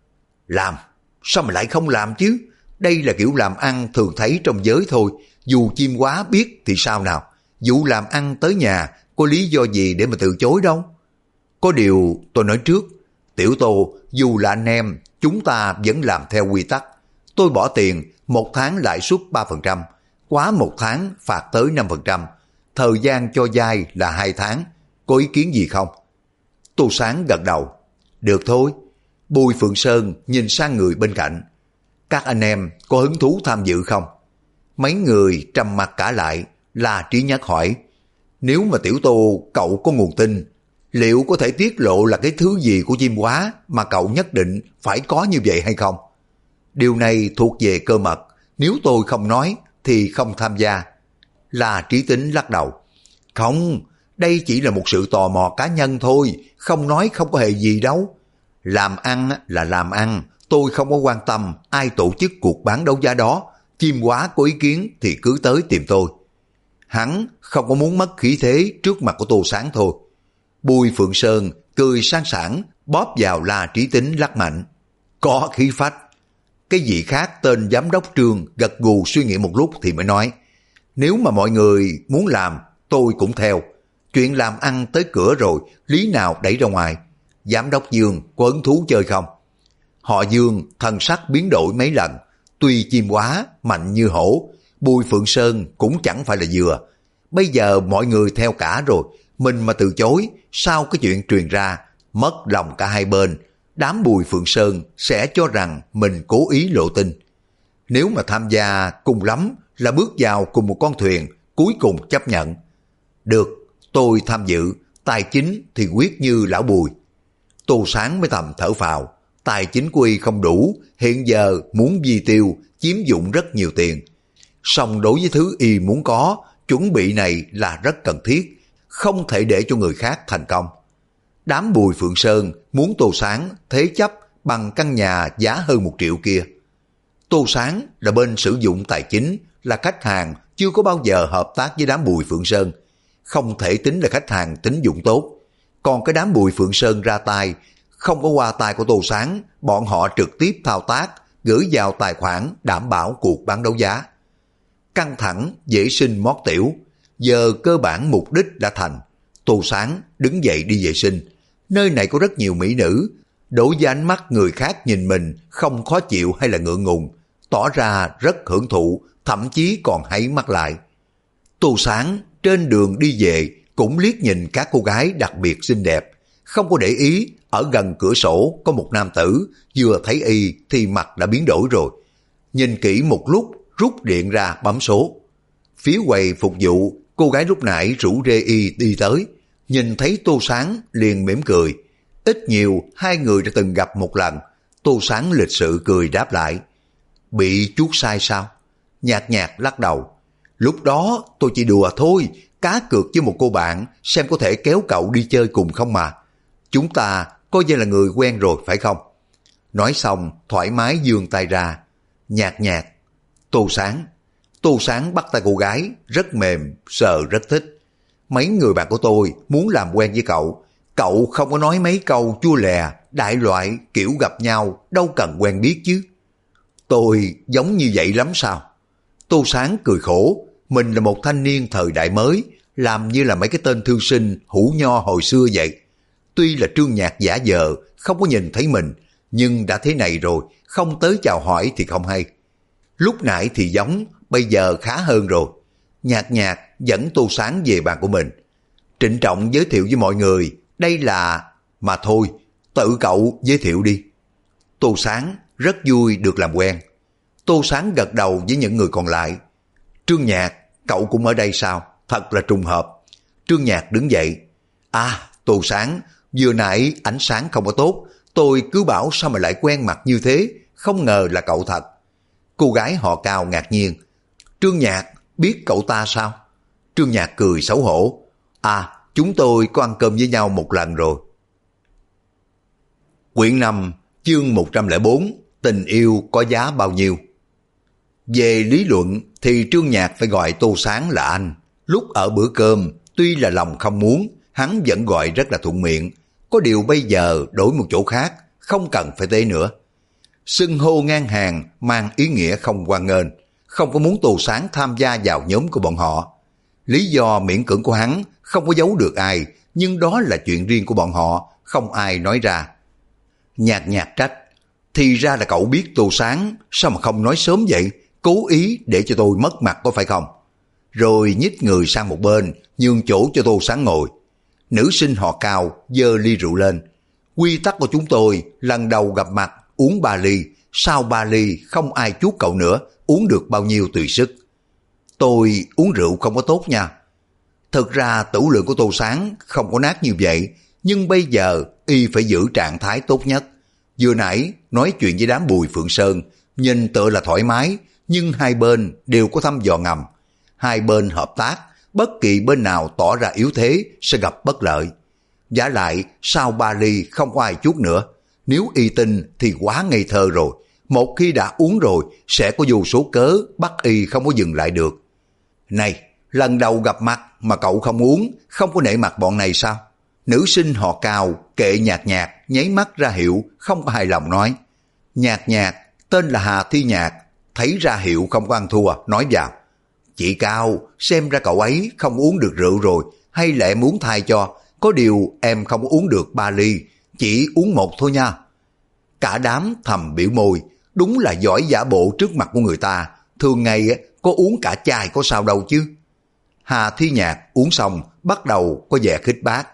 Làm? Sao mà lại không làm chứ? Đây là kiểu làm ăn thường thấy trong giới thôi, dù chim hóa biết thì sao nào? Vụ làm ăn tới nhà, có lý do gì để mà từ chối đâu? Có điều tôi nói trước, Tiểu Tô, dù là anh em, chúng ta vẫn làm theo quy tắc. Tôi bỏ tiền, một tháng lãi suất 3%, quá một tháng phạt tới 5%, thời gian cho vay là 2 tháng, có ý kiến gì không? Tô Sáng gật đầu, được thôi. Bùi Phượng Sơn nhìn sang người bên cạnh, các anh em có hứng thú tham dự không? Mấy người trầm mặt cả lại. La Trí Nhất hỏi, nếu mà Tiểu Tô cậu có nguồn tin, liệu có thể tiết lộ là cái thứ gì của chim hóa mà cậu nhất định phải có như vậy hay không? Điều này thuộc về cơ mật, nếu tôi không nói thì không tham gia. La Trí Tính lắc đầu, không, đây chỉ là một sự tò mò cá nhân thôi, không nói không có hề gì đâu. Làm ăn là làm ăn, tôi không có quan tâm ai tổ chức cuộc bán đấu giá đó, chim hóa có ý kiến thì cứ tới tìm tôi. Hắn không có muốn mất khí thế trước mặt của Tô Sáng thôi. Bùi Phượng Sơn cười sáng sảng bóp vào La Trí Tính lắc mạnh. Có khí phách. Cái gì khác tên giám đốc Trương gật gù suy nghĩ một lúc thì mới nói, nếu mà mọi người muốn làm, tôi cũng theo. Chuyện làm ăn tới cửa rồi, lý nào đẩy ra ngoài. Giám đốc Dương có hứng thú chơi không? Họ Dương thần sắc biến đổi mấy lần. Tuy chim hóa mạnh như hổ, Bùi Phượng Sơn cũng chẳng phải là dừa. Bây giờ mọi người theo cả rồi, mình mà từ chối, sau cái chuyện truyền ra, mất lòng cả hai bên, đám Bùi Phượng Sơn sẽ cho rằng mình cố ý lộ tin. Nếu mà tham gia cùng lắm là bước vào cùng một con thuyền, cuối cùng chấp nhận. Được, tôi tham dự, tài chính thì quyết như lão Bùi. Tô Sáng mới thầm thở phào, tài chính của y không đủ, hiện giờ muốn vi tiêu, chiếm dụng rất nhiều tiền. Song đối với thứ y muốn có, chuẩn bị này là rất cần thiết, không thể để cho người khác thành công. Đám Bùi Phượng Sơn muốn Tô Sáng thế chấp bằng căn nhà giá hơn 1 triệu kia. Tô Sáng là bên sử dụng tài chính, là khách hàng chưa có bao giờ hợp tác với đám Bùi Phượng Sơn, không thể tính là khách hàng tín dụng tốt. Còn cái đám Bùi Phượng Sơn ra tay, không có qua tay của Tô Sáng, bọn họ trực tiếp thao tác, gửi vào tài khoản đảm bảo cuộc bán đấu giá. Căng thẳng, dễ sinh mót tiểu, giờ cơ bản mục đích đã thành. Tô Sáng đứng dậy đi vệ sinh. Nơi này có rất nhiều mỹ nữ, đối với ánh mắt người khác nhìn mình không khó chịu hay là ngượng ngùng, tỏ ra rất hưởng thụ, thậm chí còn háy mắt lại. Tô Sáng trên đường đi về cũng liếc nhìn các cô gái đặc biệt xinh đẹp, không có để ý ở gần cửa sổ có một nam tử, vừa thấy y thì mặt đã biến đổi rồi. Nhìn kỹ một lúc, rút điện ra bấm số. Phía quầy phục vụ, cô gái lúc nãy rủ rê y đi tới, nhìn thấy Tô Sáng liền mỉm cười. Ít nhiều hai người đã từng gặp một lần, Tô Sáng lịch sự cười đáp lại. Bị chuốt sai sao? Nhạt nhạt lắc đầu. Lúc đó tôi chỉ đùa thôi, cá cược với một cô bạn xem có thể kéo cậu đi chơi cùng không mà. Chúng ta coi như là người quen rồi phải không? Nói xong thoải mái giương tay ra. Nhạt nhạt. Tô Sáng. Tô Sáng bắt tay cô gái, rất mềm, sờ rất thích. Mấy người bạn của tôi muốn làm quen với cậu. Cậu không có nói mấy câu chua lè, đại loại kiểu gặp nhau, đâu cần quen biết chứ. Tôi giống như vậy lắm sao? Tô Sáng cười khổ, mình là một thanh niên thời đại mới, làm như là mấy cái tên thư sinh hủ nho hồi xưa vậy. Tuy là Trương Nhạc giả vờ, không có nhìn thấy mình, nhưng đã thế này rồi, không tới chào hỏi thì không hay. Lúc nãy thì giống, bây giờ khá hơn rồi. Nhạt nhạt dẫn Tô Sáng về bàn của mình. Trịnh trọng giới thiệu với mọi người, đây là... Mà thôi, tự cậu giới thiệu đi. Tô Sáng rất vui được làm quen. Tô Sáng gật đầu với những người còn lại. Trương Nhạc, cậu cũng ở đây sao? Thật là trùng hợp. Trương Nhạc đứng dậy. À, Tô Sáng, vừa nãy ánh sáng không có tốt, tôi cứ bảo sao mà lại quen mặt như thế, không ngờ là cậu thật. Cô gái họ Cao ngạc nhiên. Trương Nhạc, biết cậu ta sao? Trương Nhạc cười xấu hổ. À, chúng tôi có ăn cơm với nhau một lần rồi. Quyển 5, chương 104, tình yêu có giá bao nhiêu? Về lý luận thì Trương Nhạc phải gọi Tô Sáng là anh. Lúc ở bữa cơm, tuy là lòng không muốn, hắn vẫn gọi rất là thuận miệng. Có điều bây giờ đổi một chỗ khác, không cần phải thế nữa. Xưng hô ngang hàng mang ý nghĩa không hoan nghênh, không có muốn Tô Sáng tham gia vào nhóm của bọn họ. Lý do miễn cưỡng của hắn không có giấu được ai, nhưng đó là chuyện riêng của bọn họ, không ai nói ra. Nhạt nhạt trách, thì ra là cậu biết Tô Sáng, sao mà không nói sớm vậy, cố ý để cho tôi mất mặt có phải không? Rồi nhích người sang một bên, nhường chỗ cho Tô Sáng ngồi. Nữ sinh họ Cao giơ ly rượu lên. Quy tắc của chúng tôi, lần đầu gặp mặt uống 3 ly, sau 3 ly không ai chuốt cậu nữa, uống được bao nhiêu tùy sức. Tôi uống rượu không có tốt nha. Thực ra tửu lượng của Tô Sáng không có nát như vậy, nhưng bây giờ y phải giữ trạng thái tốt nhất. Vừa nãy nói chuyện với đám Bùi Phượng Sơn, nhìn tựa là thoải mái, nhưng hai bên đều có thăm dò ngầm. Hai bên hợp tác, bất kỳ bên nào tỏ ra yếu thế sẽ gặp bất lợi. Vả lại sau 3 ly không có ai chuốt nữa. Nếu y tin thì quá ngây thơ rồi. Một khi đã uống rồi sẽ có vô số cớ bắt y không có dừng lại được. Này, lần đầu gặp mặt mà cậu không uống, không có nể mặt bọn này sao? Nữ sinh họ Cao kệ Nhạt nhạt nháy mắt ra hiệu không có hài lòng nói. Nhạt nhạt tên là Hà Thi Nhạc, thấy ra hiệu không có ăn thua, nói vào. Chị Cao, xem ra cậu ấy không uống được rượu rồi, hay là em muốn thay cho, có điều em không uống được 3 ly, chỉ uống 1 thôi nha. Cả đám thầm biểu môi, đúng là giỏi giả bộ trước mặt của người ta, thường ngày có uống cả chai có sao đâu chứ. Hà Thi Nhạc uống xong bắt đầu có vẻ khích bác.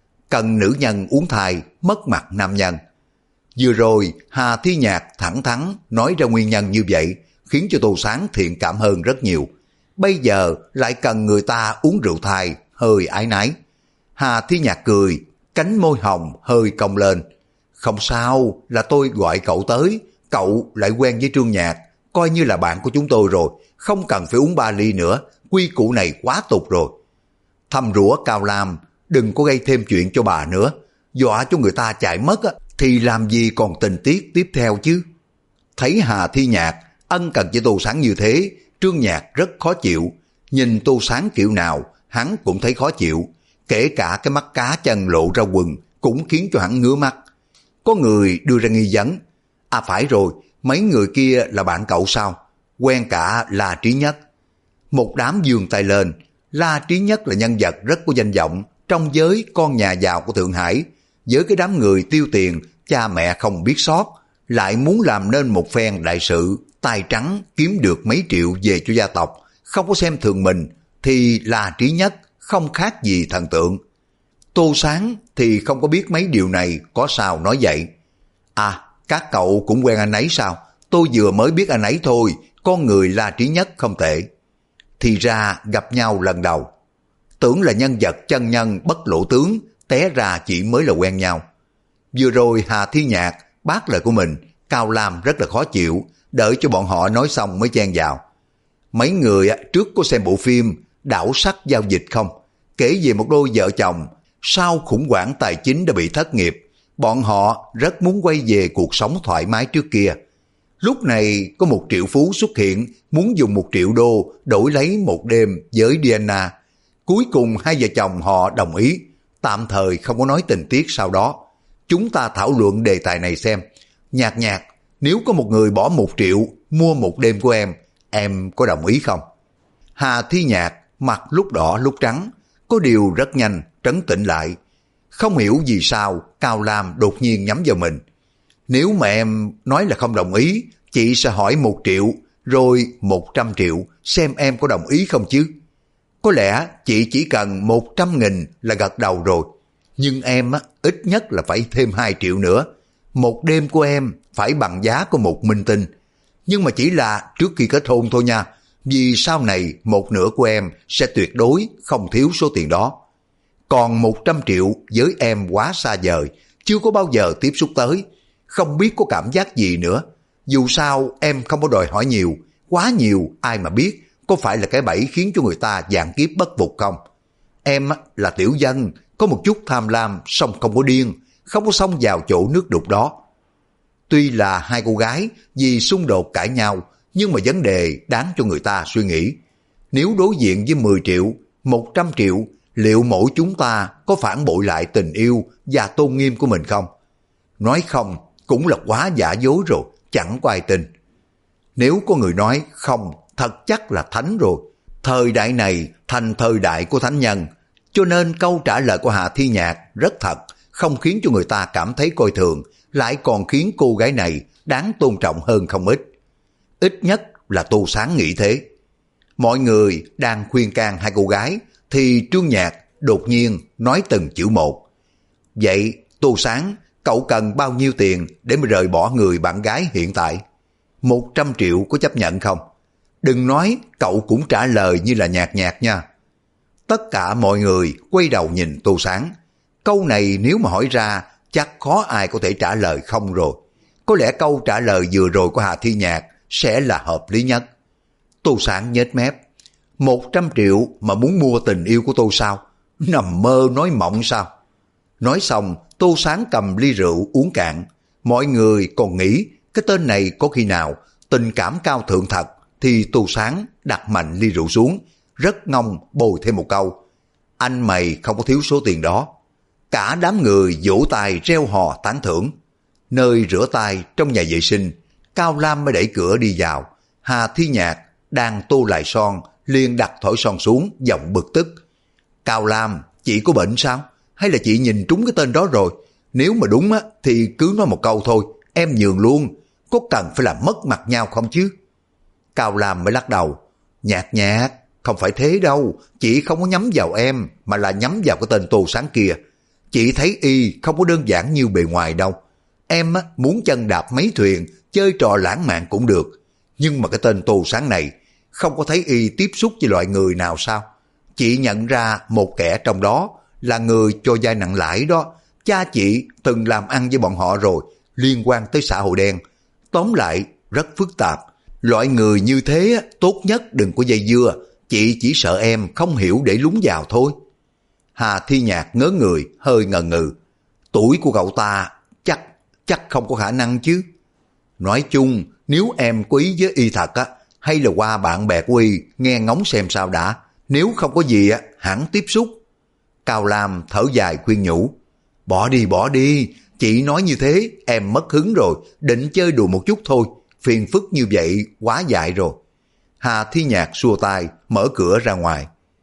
Cần nữ nhân uống thay, mất mặt nam nhân. Vừa rồi Hà Thi Nhạc thẳng thắn nói ra nguyên nhân như vậy, khiến cho Tô Sáng thiện cảm hơn rất nhiều. Bây giờ lại cần người ta uống rượu thay, hơi ái nái. Hà Thi Nhạc cười, cánh môi hồng hơi cong lên. Không sao, là tôi gọi cậu tới, cậu lại quen với Trương Nhạc, coi như là bạn của chúng tôi rồi, không cần phải uống 3 ly nữa, quy củ này quá tục rồi. Thầm rủa Cao Lam, đừng có gây thêm chuyện cho bà nữa, dọa cho người ta chạy mất thì làm gì còn tình tiết tiếp theo chứ. Thấy Hà Thi Nhạc ân cần với Tô Sáng như thế, Trương Nhạc rất khó chịu. Nhìn Tô Sáng kiểu nào hắn cũng thấy khó chịu, kể cả cái mắt cá chân lộ ra quần cũng khiến cho hắn ngứa mắt. Có người đưa ra nghi vấn. À phải rồi, mấy người kia là bạn cậu sao? Quen cả La Trí Nhất. Một đám giương tay lên. La Trí Nhất là nhân vật rất có danh vọng trong giới con nhà giàu của Thượng Hải. Với cái đám người tiêu tiền, cha mẹ không biết sót, lại muốn làm nên một phen đại sự, tài trắng kiếm được mấy triệu về cho gia tộc, không có xem thường mình, thì La Trí Nhất không khác gì thần tượng. Tô Sáng thì không có biết mấy điều này, có sao nói vậy. À, các cậu cũng quen anh ấy sao? Tôi vừa mới biết anh ấy thôi, con người La Trí Nhất không tệ. Thì ra gặp nhau lần đầu. Tưởng là nhân vật chân nhân bất lộ tướng, té ra chỉ mới là quen nhau. Vừa rồi Hà Thi Nhạc bác lời của mình, Cao Lam rất là khó chịu, đợi cho bọn họ nói xong mới chen vào. Mấy người trước có xem bộ phim Đảo Sắc Giao Dịch không? Kể về một đôi vợ chồng sau khủng hoảng tài chính đã bị thất nghiệp, bọn họ rất muốn quay về cuộc sống thoải mái trước kia. Lúc này có một triệu phú xuất hiện muốn dùng 1 triệu đô đổi lấy một đêm với Diana. Cuối cùng hai vợ chồng họ đồng ý, tạm thời không có nói tình tiết sau đó. Chúng ta thảo luận đề tài này xem. Nhạc Nhạc, nếu có một người bỏ 1 triệu mua một đêm của em có đồng ý không? Hà Thi Nhạc mặt lúc đỏ lúc trắng, có điều rất nhanh trấn tĩnh lại. Không hiểu vì sao Cao Lam đột nhiên nhắm vào mình. Nếu mà em nói là không đồng ý, chị sẽ hỏi 1 triệu, rồi 100 triệu, xem em có đồng ý không chứ. Có lẽ chị chỉ cần 100.000 là gật đầu rồi. Nhưng em ít nhất là phải thêm 2 triệu nữa. Một đêm của em phải bằng giá của một minh tinh. Nhưng mà chỉ là trước khi kết hôn thôi nha. Vì sau này một nửa của em sẽ tuyệt đối không thiếu số tiền đó. Còn 100 triệu với em quá xa vời, chưa có bao giờ tiếp xúc tới, không biết có cảm giác gì nữa. Dù sao em không có đòi hỏi nhiều, quá nhiều ai mà biết có phải là cái bẫy khiến cho người ta vạn kiếp bất phục không. Em là tiểu dân, có một chút tham lam, song không có điên, không có xông vào chỗ nước đục đó. Tuy là hai cô gái vì xung đột cãi nhau, nhưng mà vấn đề đáng cho người ta suy nghĩ. Nếu đối diện với 10 triệu, 100 triệu, liệu mỗi chúng ta có phản bội lại tình yêu và tôn nghiêm của mình không? Nói không cũng là quá giả dối rồi, chẳng có ai tin. Nếu có người nói không, thật chắc là thánh rồi. Thời đại này thành thời đại của thánh nhân, cho nên câu trả lời của Hà Thi Nhạc rất thật, không khiến cho người ta cảm thấy coi thường, lại còn khiến cô gái này đáng tôn trọng hơn không ít. Ít nhất là Tô Sáng nghĩ thế. Mọi người đang khuyên can hai cô gái, thì Trương Nhạc đột nhiên nói từng chữ một. Vậy Tô Sáng, cậu cần bao nhiêu tiền để mà rời bỏ người bạn gái hiện tại? 100 triệu có chấp nhận không? Đừng nói cậu cũng trả lời như là Nhạc Nhạc nha. Tất cả mọi người quay đầu nhìn Tô Sáng. Câu này nếu mà hỏi ra chắc khó ai có thể trả lời không rồi. Có lẽ câu trả lời vừa rồi của Hà Thi Nhạc sẽ là hợp lý nhất. Tô Sáng nhếch mép. 100 triệu mà muốn mua tình yêu của tôi sao? Nằm mơ nói mộng sao? Nói xong, Tô Sáng cầm ly rượu uống cạn. Mọi người còn nghĩ cái tên này có khi nào tình cảm cao thượng thật, thì Tô Sáng đặt mạnh ly rượu xuống, rất ngông bồi thêm một câu. Anh mày không có thiếu số tiền đó. Cả đám người vỗ tay reo hò tán thưởng. Nơi rửa tay trong nhà vệ sinh, Cao Lam mới đẩy cửa đi vào. Hà Thi Nhạc đang tô lại son, liền đặt thỏi son xuống, giọng bực tức. Cao Lam, chị có bệnh sao? Hay là chị nhìn trúng cái tên đó rồi? Nếu mà đúng á, thì cứ nói một câu thôi, em nhường luôn. Có cần phải làm mất mặt nhau không chứ? Cao Lam mới lắc đầu. Nhạc Nhạc, không phải thế đâu. Chị không có nhắm vào em, mà là nhắm vào cái tên Tô Sáng kia. Chị thấy y không có đơn giản như bề ngoài đâu. Em á, muốn chân đạp mấy thuyền, chơi trò lãng mạn cũng được. Nhưng mà cái tên Tô Sáng này, không có thấy y tiếp xúc với loại người nào sao? Chị nhận ra một kẻ trong đó là người cho vay nặng lãi đó. Cha chị từng làm ăn với bọn họ rồi, liên quan tới xã hội đen. Tóm lại, rất phức tạp. Loại người như thế tốt nhất đừng có dây dưa. Chị chỉ sợ em không hiểu để lún vào thôi. Hà Thi Nhạc ngớ người, hơi ngần ngừ. Tuổi của cậu ta chắc không có khả năng chứ. Nói chung, nếu em có ý với y thật á, hay là qua bạn bè của y nghe ngóng xem sao đã. Nếu không có gì á, hẳn tiếp xúc. Cao Lam thở dài khuyên nhủ. Bỏ đi, chị nói như thế em mất hứng rồi, định chơi đùa một chút thôi. Phiền phức như vậy quá dại rồi. Hà Thi Nhạc xua tay, mở cửa ra ngoài.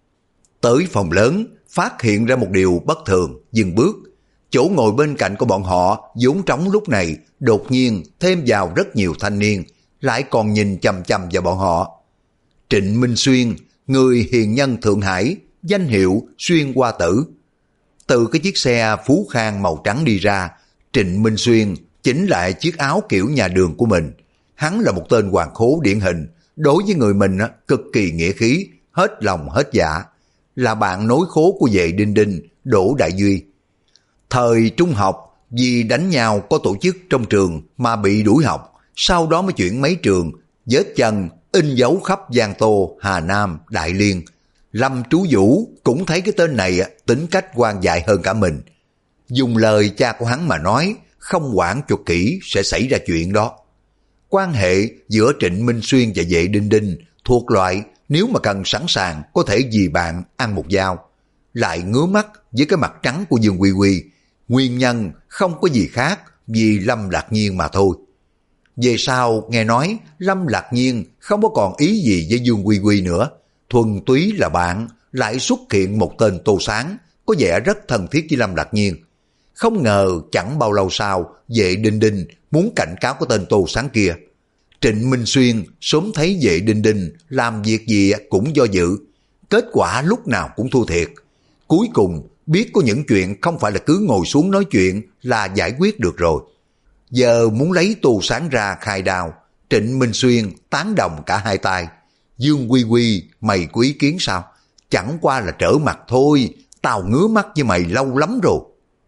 Tới phòng lớn, phát hiện ra một điều bất thường, dừng bước. Chỗ ngồi bên cạnh của bọn họ vốn trống lúc này đột nhiên thêm vào rất nhiều thanh niên, lại còn nhìn chằm chằm vào bọn họ. Trịnh Minh Xuyên, người hiền nhân Thượng Hải, danh hiệu Xuyên Hoa Tử. Từ cái chiếc xe Phú Khang màu trắng đi ra, Trịnh Minh Xuyên chỉnh lại chiếc áo kiểu nhà đường của mình. Hắn là một tên hoàng khố điển hình, đối với người mình cực kỳ nghĩa khí, hết lòng hết dạ. Là bạn nối khố của vệ Đinh Đinh, Đỗ Đại Duy. Thời trung học, vì đánh nhau có tổ chức trong trường mà bị đuổi học, sau đó mới chuyển mấy trường, vết chân in dấu khắp Giang Tô, Hà Nam, Đại Liên. Lâm Trú Vũ cũng thấy cái tên này tính cách quan dại hơn cả mình. Dùng lời cha của hắn mà nói, không quản cho kỹ sẽ xảy ra chuyện đó. Quan hệ giữa Trịnh Minh Xuyên và Vệ Đinh Đinh thuộc loại nếu mà cần sẵn sàng có thể vì bạn ăn một dao. Lại ngứa mắt với cái mặt trắng của Dương Quy Quy, nguyên nhân không có gì khác vì Lâm Lạc Nhiên mà thôi. Về sau nghe nói Lâm Lạc Nhiên không có còn ý gì với Dương Quy Quy nữa, thuần túy là bạn, lại xuất hiện một tên Tô Sáng có vẻ rất thân thiết với Lâm Lạc Nhiên. Không ngờ chẳng bao lâu sau, Vệ Đinh Đinh muốn cảnh cáo cái tên Tô Sáng kia. Trịnh Minh Xuyên sớm thấy Vệ Đinh Đinh làm việc gì cũng do dự, kết quả lúc nào cũng thua thiệt. Cuối cùng biết có những chuyện không phải là cứ ngồi xuống nói chuyện là giải quyết được rồi. Giờ muốn lấy Tô Sáng ra khai đao, Trịnh Minh Xuyên tán đồng cả hai tay. Dương Quy Quy, mày có ý kiến sao? Chẳng qua là trở mặt thôi, tao ngứa mắt với mày lâu lắm rồi.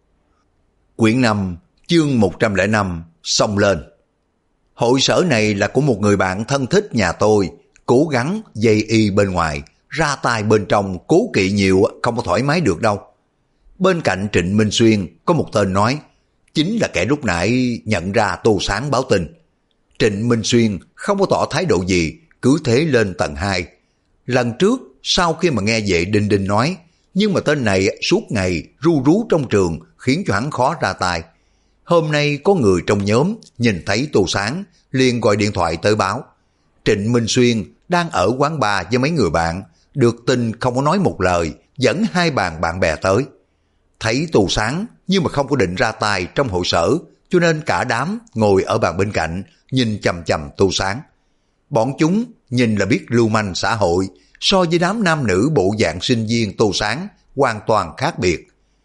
Quyển 5, chương 105, xông lên. Hội sở này là của một người bạn thân thích nhà tôi, cố gắng dây y bên ngoài, ra tay bên trong cố kỵ nhiều không có thoải mái được đâu. Bên cạnh Trịnh Minh Xuyên có một tên nói, chính là kẻ lúc nãy nhận ra Tô Sáng báo tin. Trịnh Minh Xuyên không có tỏ thái độ gì, cứ thế lên tầng 2. Lần trước sau khi mà nghe Vệ Đinh Đinh nói, nhưng mà tên này suốt ngày ru rú trong trường khiến cho hắn khó ra tay. Hôm nay có người trong nhóm nhìn thấy Tô Sáng, liền gọi điện thoại tới báo. Trịnh Minh Xuyên đang ở quán bar với mấy người bạn, được tin không có nói một lời, dẫn hai bạn bè tới. Thấy Tô Sáng nhưng mà không có định ra tay trong hội sở, cho nên cả đám ngồi ở bàn bên cạnh, nhìn chằm chằm Tô Sáng. Bọn chúng nhìn là biết lưu manh xã hội, so với đám nam nữ bộ dạng sinh viên Tô Sáng hoàn toàn khác biệt.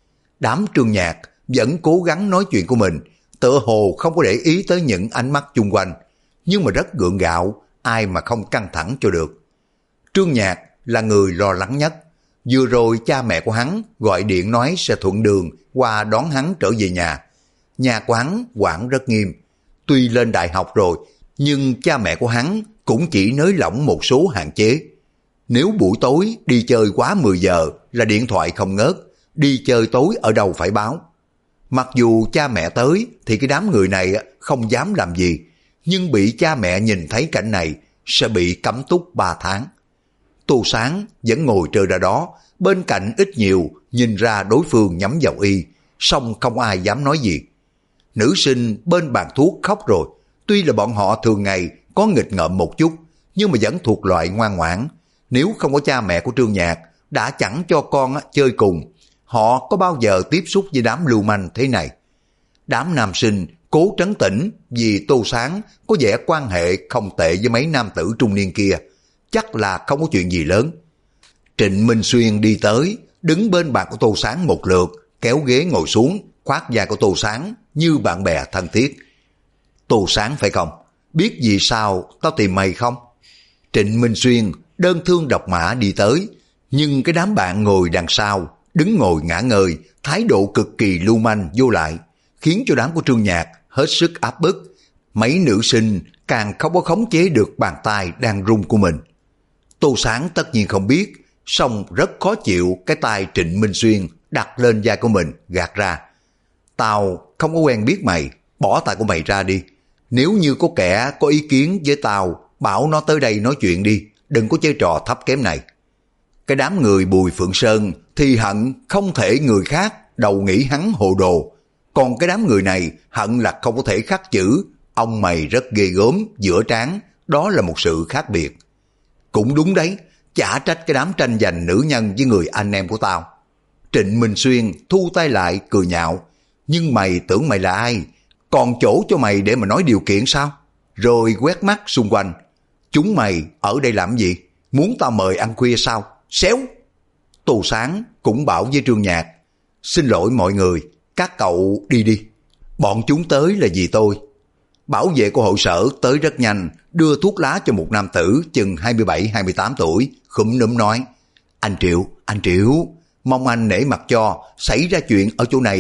Đám Trương Nhạc vẫn cố gắng nói chuyện của mình, tựa hồ không có để ý tới những ánh mắt chung quanh, nhưng mà rất gượng gạo, ai mà không căng thẳng cho được. Trương Nhạc là người lo lắng nhất. Vừa rồi cha mẹ của hắn gọi điện nói sẽ thuận đường qua đón hắn trở về nhà. Nhà của hắn quản rất nghiêm. Tuy lên đại học rồi, nhưng cha mẹ của hắn cũng chỉ nới lỏng một số hạn chế. Nếu buổi tối đi chơi quá 10 giờ là điện thoại không ngớt, đi chơi tối ở đâu phải báo. Mặc dù cha mẹ tới thì cái đám người này không dám làm gì, nhưng bị cha mẹ nhìn thấy cảnh này sẽ bị cấm túc 3 tháng. Tô Sáng vẫn ngồi trơ ra đó, bên cạnh ít nhiều nhìn ra đối phương nhắm vào y, song không ai dám nói gì. Nữ sinh bên bàn thuốc khóc rồi, tuy là bọn họ thường ngày có nghịch ngợm một chút, nhưng mà vẫn thuộc loại ngoan ngoãn. Nếu không có cha mẹ của Trương Nhạc đã chẳng cho con chơi cùng, họ có bao giờ tiếp xúc với đám lưu manh thế này. Đám nam sinh cố trấn tĩnh vì Tô Sáng có vẻ quan hệ không tệ với mấy nam tử trung niên kia, chắc là không có chuyện gì lớn. Trịnh Minh Xuyên đi tới, đứng bên bàn của Tô Sáng một lượt, kéo ghế ngồi xuống, khoác vai của Tô Sáng như bạn bè thân thiết. Tô Sáng phải không? Biết vì sao tao tìm mày không? Trịnh Minh Xuyên đơn thương độc mã đi tới, nhưng cái đám bạn ngồi đằng sau, đứng ngồi ngả ngơi, thái độ cực kỳ lưu manh vô lại, khiến cho đám của Trương Nhạc hết sức áp bức. Mấy nữ sinh càng không có khống chế được bàn tay đang run của mình. Tô Sáng tất nhiên không biết, song rất khó chịu cái tay Trịnh Minh Xuyên đặt lên vai của mình, gạt ra. Tao không có quen biết mày, bỏ tay của mày ra đi. Nếu như có kẻ có ý kiến với tao, bảo nó tới đây nói chuyện đi, đừng có chơi trò thấp kém này. Cái đám người Bùi Phượng Sơn thì hận không thể người khác đầu nghĩ hắn hồ đồ, còn cái đám người này hận là không có thể khắc chữ ông mày rất ghê gớm giữa trán, đó là một sự khác biệt. Cũng đúng đấy, chả trách cái đám tranh giành nữ nhân với người anh em của tao. Trịnh Minh Xuyên thu tay lại cười nhạo, nhưng mày tưởng mày là ai? Còn chỗ cho mày để mà nói điều kiện sao? Rồi quét mắt xung quanh. Chúng mày ở đây làm gì? Muốn tao mời ăn khuya sao? Xéo! Tô Sáng cũng bảo với Trương Nhạc, xin lỗi mọi người, các cậu đi đi. Bọn chúng tới là vì tôi. Bảo vệ của hội sở tới rất nhanh, đưa thuốc lá cho một nam tử chừng 27-28 tuổi, khúm núm nói, anh Triệu, mong anh nể mặt cho, xảy ra chuyện ở chỗ này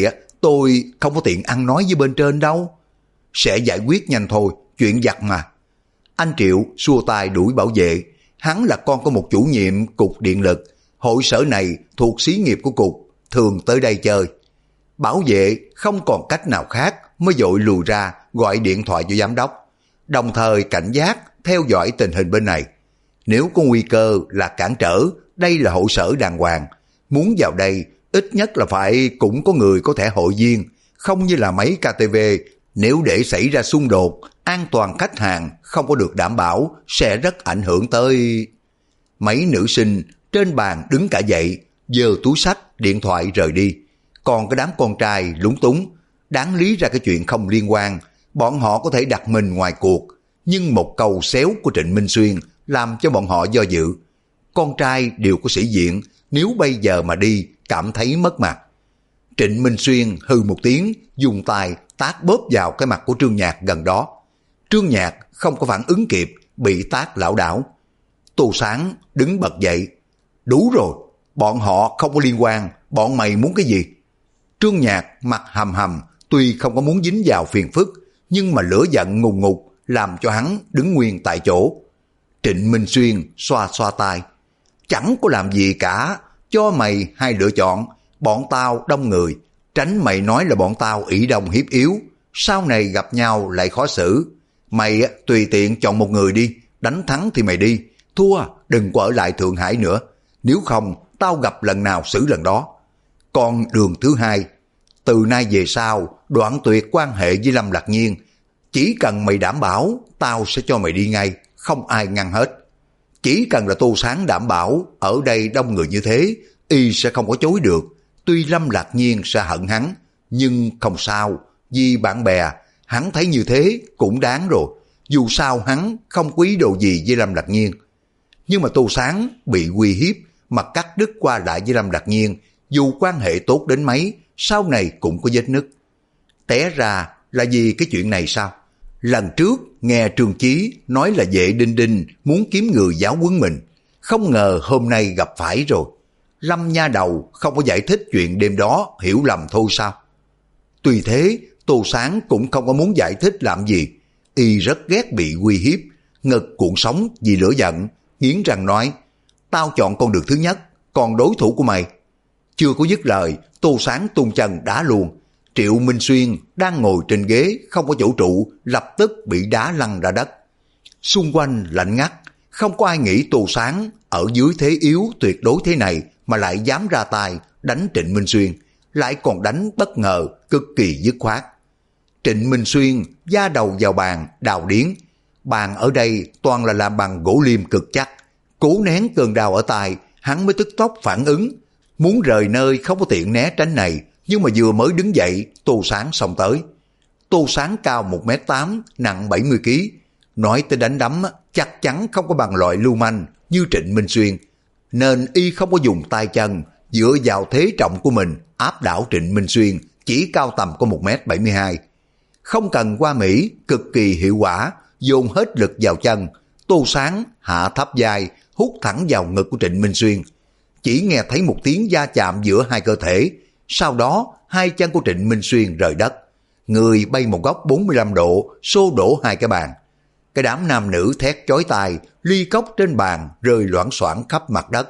tôi không có tiện ăn nói với bên trên đâu. Sẽ giải quyết nhanh thôi, chuyện vặt mà. Anh Triệu xua tay đuổi bảo vệ, hắn là con của một chủ nhiệm cục điện lực, hội sở này thuộc xí nghiệp của cục, thường tới đây chơi. Bảo vệ không còn cách nào khác mới vội lùi ra gọi điện thoại cho giám đốc, đồng thời cảnh giác theo dõi tình hình bên này. Nếu có nguy cơ là cản trở, đây là hội sở đàng hoàng, muốn vào đây ít nhất là phải cũng có người có thẻ hội viên, không như là mấy KTV, nếu để xảy ra xung đột, an toàn khách hàng không có được đảm bảo sẽ rất ảnh hưởng tới... Mấy nữ sinh trên bàn đứng cả dậy, giơ túi xách, điện thoại rời đi. Còn cái đám con trai lúng túng, đáng lý ra cái chuyện không liên quan, bọn họ có thể đặt mình ngoài cuộc, nhưng một câu xéo của Trịnh Minh Xuyên làm cho bọn họ do dự. Con trai đều có sĩ diện, nếu bây giờ mà đi, cảm thấy mất mặt. Trịnh Minh Xuyên hừ một tiếng, dùng tay tát bóp vào cái mặt của Trương Nhạc gần đó. Trương Nhạc không có phản ứng kịp, bị tát lảo đảo. Tô Sáng đứng bật dậy. Đủ rồi, bọn họ không có liên quan, bọn mày muốn cái gì? Trương Nhạc mặt hầm hầm, tuy không có muốn dính vào phiền phức, nhưng mà lửa giận ngùn ngụt làm cho hắn đứng nguyên tại chỗ. Trịnh Minh Xuyên xoa xoa tay. Chẳng có làm gì cả, cho mày hai lựa chọn. Bọn tao đông người, tránh mày nói là bọn tao ỷ đông hiếp yếu, sau này gặp nhau lại khó xử. Mày tùy tiện chọn một người đi, đánh thắng thì mày đi, thua đừng có ở lại Thượng Hải nữa, nếu không tao gặp lần nào xử lần đó. Còn đường thứ hai, từ nay về sau đoạn tuyệt quan hệ với Lâm Lạc Nhiên, chỉ cần mày đảm bảo tao sẽ cho mày đi ngay, không ai ngăn hết. Chỉ cần là Tô Sáng đảm bảo ở đây đông người như thế, y sẽ không có chối được. Tuy Lâm Lạc Nhiên sẽ hận hắn, nhưng không sao, vì bạn bè, hắn thấy như thế cũng đáng rồi. Dù sao hắn không có ý đồ gì với Lâm Lạc Nhiên. Nhưng mà Tô Sáng bị uy hiếp mà cắt đứt qua lại với Lâm Lạc Nhiên, dù quan hệ tốt đến mấy, sau này cũng có vết nứt. Té ra là vì cái chuyện này sao? Lần trước nghe Trương Chí nói là Vệ Đinh Đinh muốn kiếm người giáo huấn mình, không ngờ hôm nay gặp phải rồi. Lâm nha đầu không có giải thích chuyện đêm đó, hiểu lầm thôi sao? Tuy thế, Tô Sáng cũng không có muốn giải thích làm gì. Y rất ghét bị uy hiếp, ngực cuộn sóng vì lửa giận, nghiến răng nói, tao chọn con đường thứ nhất, còn đối thủ của mày. Chưa có dứt lời, Tô Sáng tung chân đá luôn. Triệu Minh Xuyên đang ngồi trên ghế không có chỗ trụ, lập tức bị đá lăn ra đất. Xung quanh lạnh ngắt, không có ai nghĩ Tô Sáng ở dưới thế yếu tuyệt đối thế này mà lại dám ra tay đánh Trịnh Minh Xuyên, lại còn đánh bất ngờ, cực kỳ dứt khoát. Trịnh Minh Xuyên da đầu vào bàn, đào điến. Bàn ở đây toàn là làm bằng gỗ liêm cực chắc. Cố nén cơn đau ở tai, hắn mới tức tốc phản ứng. Muốn rời nơi không có tiện né tránh này, nhưng mà vừa mới đứng dậy, Tô Sáng xông tới. Tô Sáng cao 1m8, nặng 70kg. Nói tới đánh đấm, chắc chắn không có bằng loại lưu manh như Trịnh Minh Xuyên. Nên y không có dùng tay chân, dựa vào thế trọng của mình, áp đảo Trịnh Minh Xuyên, chỉ cao tầm có 1m72. Không cần qua Mỹ, cực kỳ hiệu quả, dồn hết lực vào chân. Tô Sáng hạ thấp vai, hút thẳng vào ngực của Trịnh Minh Xuyên. Chỉ nghe thấy một tiếng va chạm giữa hai cơ thể, sau đó hai chân của Trịnh Minh Xuyên rời đất. Người bay một góc 45 độ, xô đổ hai cái bàn. Cái đám nam nữ thét chói tai, ly cốc trên bàn rơi loảng xoảng khắp mặt đất.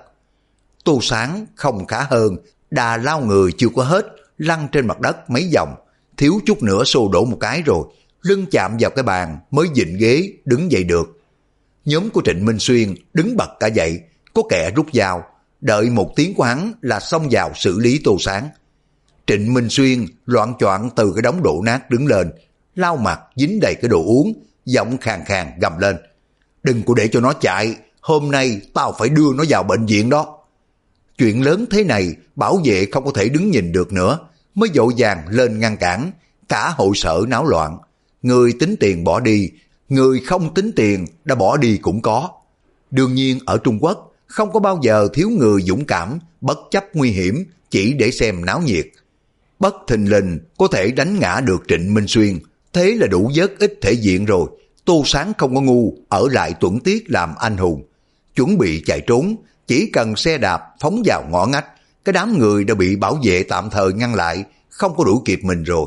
Tô Sáng không khá hơn, đà lao người chưa có hết, lăn trên mặt đất mấy vòng, thiếu chút nữa xô đổ một cái rồi, lưng chạm vào cái bàn mới dịnh ghế đứng dậy được. Nhóm của Trịnh Minh Xuyên đứng bật cả dậy, có kẻ rút dao, đợi một tiếng của hắn là xông vào xử lý Tô Sáng. Trịnh Minh Xuyên loạn choạng từ cái đống đổ nát đứng lên, lau mặt dính đầy cái đồ uống, giọng khàn khàn gầm lên, đừng có để cho nó chạy, hôm nay tao phải đưa nó vào bệnh viện đó. Chuyện lớn thế này, bảo vệ không có thể đứng nhìn được nữa, mới vội vàng lên ngăn cản. Cả hội sở náo loạn, người tính tiền bỏ đi, người không tính tiền đã bỏ đi cũng có. Đương nhiên ở Trung Quốc không có bao giờ thiếu người dũng cảm, bất chấp nguy hiểm chỉ để xem náo nhiệt. Bất thình lình có thể đánh ngã được Trịnh Minh Xuyên, thế là đủ vớt ít thể diện rồi. Tô Sáng không có ngu, ở lại tuẫn tiết làm anh hùng, chuẩn bị chạy trốn. Chỉ cần xe đạp phóng vào ngõ ngách, cái đám người đã bị bảo vệ tạm thời ngăn lại, không có đuổi kịp mình rồi.